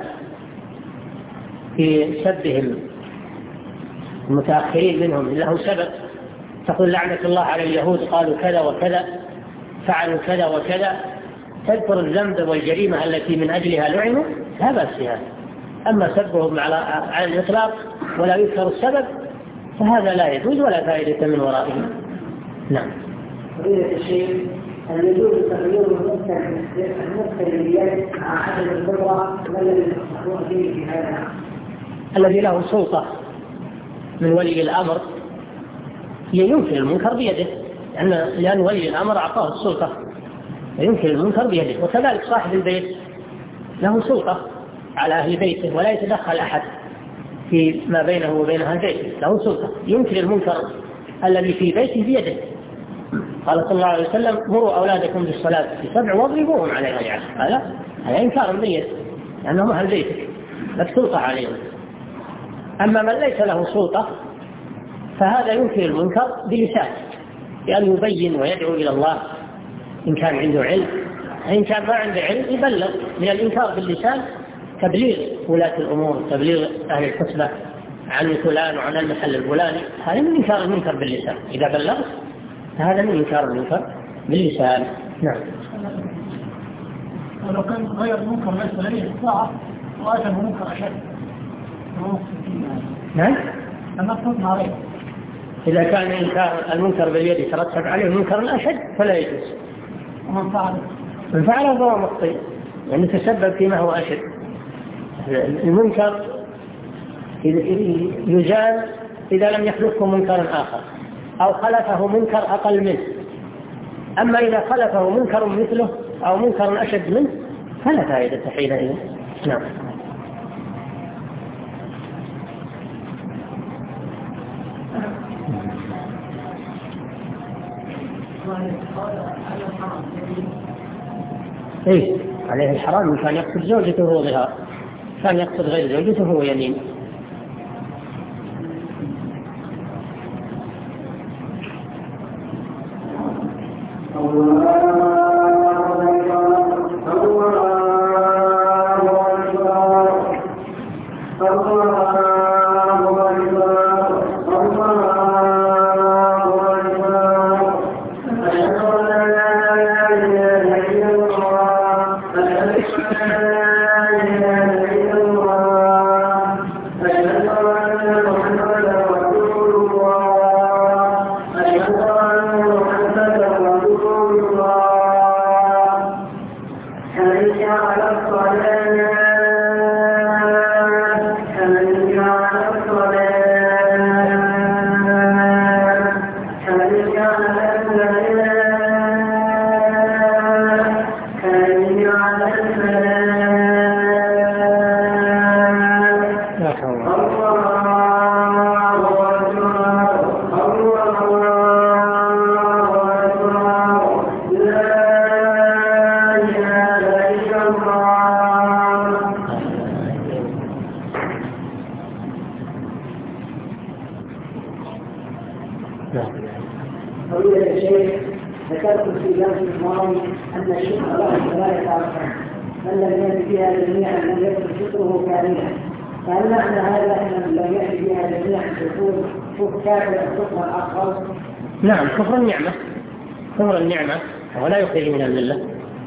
في سبهم المتأخرين منهم له سبب، تقول لعنة الله على اليهود قالوا كذا وكذا فعلوا كذا وكذا، تذكر الذنب والجريمة التي من أجلها لعنوا، لا بأس فيها. أما سبهم على على الإطلاق ولا يذكر السبب فهذا لا يجوز ولا فائدة من ورائه. نعم. قضية الشيخ هل يجوز تغيير الممكن باليد مع عدم القدرة الذي يصلحون فيه في هذا؟ الذي له سلطة من ولي الأمر ينكر المنكر بيده، لأن لأن ولي الأمر أعطاه السلطة ينكر المنكر بيده. وكذلك صاحب البيت له سلطة على أهل بيته ولا يتدخل أحد في ما بينه وبين أهل بيته، له سلطة ينكر المنكر الذي في بيته بيده. قال صلى الله عليه وسلم مروا أولادكم بالصلاة في سبع واضربوهم عليها العشر. هذا هذا إنكار بيد لأنهم أهل بيتك لك سلطة عليهم. أما من ليس له سلطة فهذا ينكر المنكر بلسانه بأن يبين ويدعو إلى الله إن كان عنده علم، إن كان ما عنده علم يبلغ. من الإنكار باللسان تبليغ ولاة الأمور، تبليغ أهل الحسبة عن فلان وعن المحل الفلاني، هذا من إنكار المنكر باللسان. إذا بلغت هذا من إنكار المنكر باللسان. نعم. ولو كان غير المنكر ليس لديه الساعة وأتى بمنكر أشد. نعم. لما تطلع عليه. إذا كان إنكار المنكر باليد يترتب عليه منكر أشد فلا يجوز. ومن فعله من فعله فهو مخطئ يعني تسبب فيما هو أشد. المنكر يزال إذا لم يخلفه منكر آخر أو خلفه منكر أقل منه. أما إذا خلفه منكر مثله أو منكر أشد منه فلا فائدة حينئذ. نعم. إيه عليه الحرام كان يقصد زوجته هو ظهار، كان يقصد غير زوجته هو يمين. نعم، كفر النعمة، كفر النعمة ولا يخرج من الملة.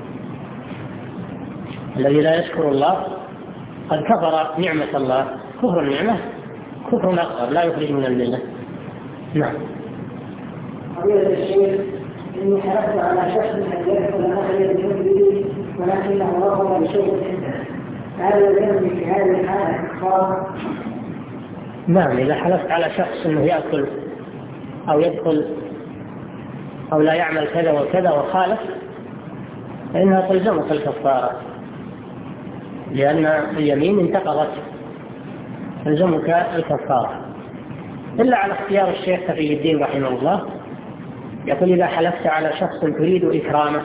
الذي لا يشكر الله قد كفر نعمة الله. كفر النعمة كفر أكبر لا يخرج من الملة. نعم. قضية الشيخ إني حرصت على شخص أن يدخل أخرج المسلمين ولكنه رفض بشيء عنده، هذا يلزمني في هذه الحالة كفارة؟ نعم، إذا حلفت على شخص أنه يأكل أو يدخل أو لا يعمل كذا وكذا وخالف فإنها تلزمك الكفارة، لأن اليمين انتقضت، تلزمك الكفارة. إلا على اختيار الشيخ تقي الدين رحمه الله، يقول إذا حلفت على شخص تريد إكرامه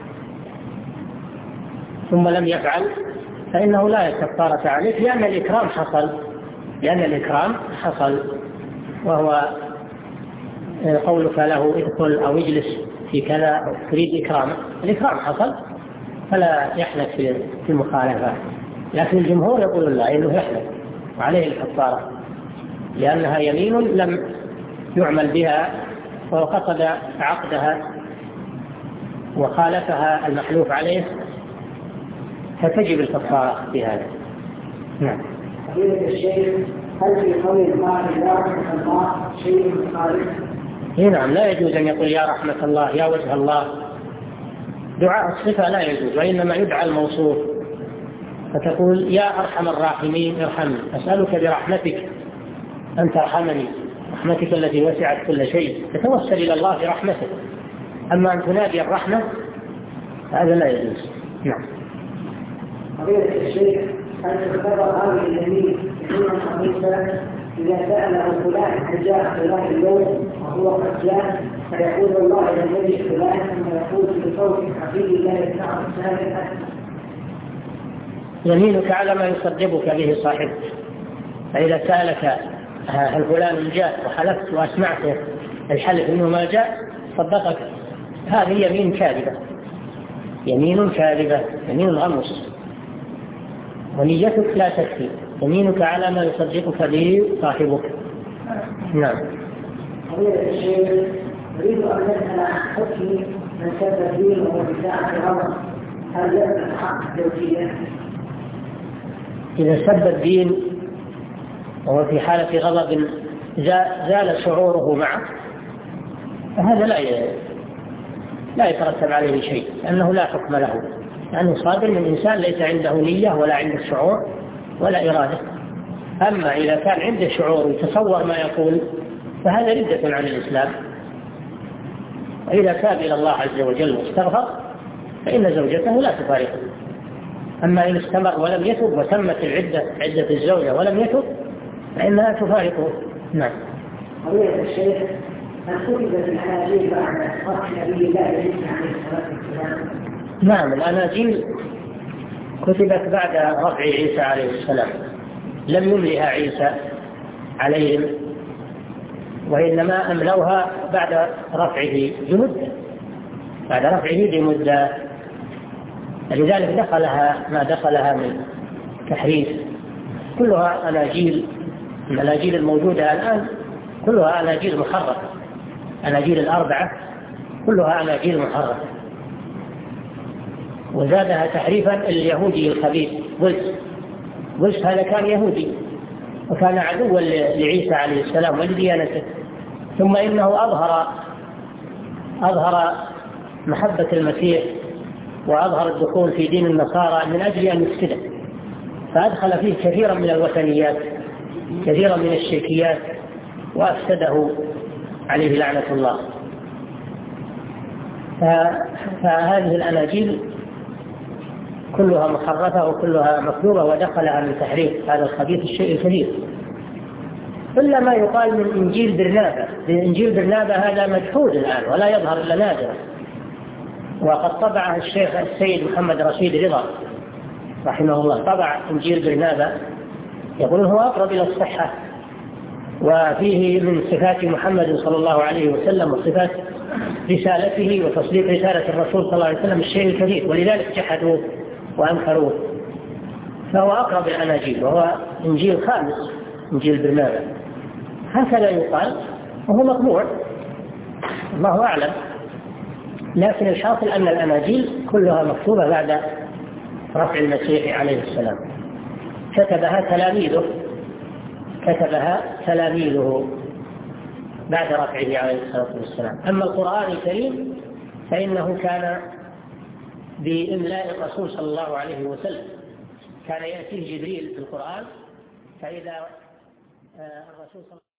ثم لم يفعل فإنه لا كفارة عليك، لأن الإكرام حصل، لأن الإكرام حصل وهو قولك له ادخل أو اجلس في كذا تريد إكرامه، الإكرام حصل فلا يحلف في المخالفة. لكن الجمهور يقول لا، إنه يحلف وعليه الكفارة، لأنها يمين لم يعمل بها وقصد عقدها وخالفها المحلوف عليه، فتجب الكفارة بهذا. نعم. فضيلة الشيخ، هل في قول الله يا رحمة الله شيء مخالف؟ نعم، لا يجوز أن يقول يا رحمة الله يا وجه الله، دعاء الصفة لا يجوز، وإنما يدعى الموصوف، فتقول يا أرحم الراحمين ارحمني، أسألك برحمتك أن ترحمني، رحمتك التي وسعت كل شيء، تتوسل إلى الله برحمته. أما أن تنادي الرحمة هذا لا يجوز. نعم. فضيلة الشيخ، هل تعتبر هذه اليمين يمين خميسة إذا سأله فلان هل جاء فلان اليوم وهو قد جاء فيقول الله إلى الذي فلان ثم يقول بصوت خفيف لا يسمع السامع؟ يمينك على ما يصدقك به صاحبك، فإذا سألك هل فلان جاء وحلفت وأسمعته الحلف إنه ما جاء صدقك، هذه يمين كاذبة، يمين كاذبة، يمين غمص، ونيتك لا تكفي، يمينك على ما يصدقك به صاحبك. نعم. فضيلة الشيخ، أريد أن أسأل عن حكم من سب الدين وهو بساعة الغضب، هل يثبت حق الزوجية؟ إذا سب الدين وهو في حالة غضب زال شعوره معه فهذا لا لا يترتب عليه شيء، لأنه لا حكم له، لأنه صادر من إنسان ليس عنده نية ولا عنده شعور ولا إرادة. أما إذا كان عنده شعور ويتصور ما يقول فهذا ردة عن الإسلام، وإذا تاب إلى الله عز وجل واستغفر فإن زوجته لا تفارقه. أما إن استمر ولم يتب وتمت العدة عدة الزوجة ولم يتب فإنها تفارقه. نعم. فضيلة الشيخ، هل كتبت الأناجيل بعد وقت نبي الله عليه الصلاة والسلام؟ نعم، الأناجيل كتبت بعد رفع عيسى عليه السلام، لم يملها عيسى عليهم، وإنما أملوها بعد رفعه بمدة، بعد رفعه بمدة، لذلك دخلها ما دخلها من تحريف. كلها أناجيل، الأناجيل الموجودة الآن كلها أناجيل محرفة، أناجيل الأربعة كلها أناجيل محرفة، وزادها تحريفا اليهودي الخبيث ولس. ولس هذا كان يهودي وكان عدوا لعيسى عليه السلام ولديانته، ثم إنه أظهر أظهر محبة المسيح وأظهر الدخول في دين النصارى من أجل أن يفسده، فأدخل فيه كثيرا من الوثنيات، كثيرا من الشركيات، وأفسده عليه لعنة الله. فهذه الأناجيل كلها محرفة وكلها مكذوبة، ودخلها من تحريف هذا الخبيث الشيء الكبير، إلا ما يقال من إنجيل برنابا. إنجيل برنابا هذا مجحود الآن ولا يظهر إلا نادرا، وقد طبعه الشيخ السيد محمد رشيد رضا رحمه الله، طبع إنجيل برنابا، يقول هو أقرب إلى الصحة، وفيه من صفات محمد صلى الله عليه وسلم وصفات رسالته وتصديق رسالة الرسول صلى الله عليه وسلم الشيء الكبير، ولذلك جحدوه وأنكروه. فهو أقرب الأناجيل، وهو إنجيل خامس، إنجيل برنابا، هكذا يقال، وهو مطبوع الله أعلم. لكن الحاصل أن الأناجيل كلها مكتوبة بعد رفع المسيح عليه السلام، كتبها تلاميذه كتبها تلاميذه بعد رفعه عليه الصلاة والسلام. أما القرآن الكريم فإنه كان بإملاء الرسول صلى الله عليه وسلم، كان يأتيه جبريل في القرآن، فإذا الرسول صلى الله عليه وسلم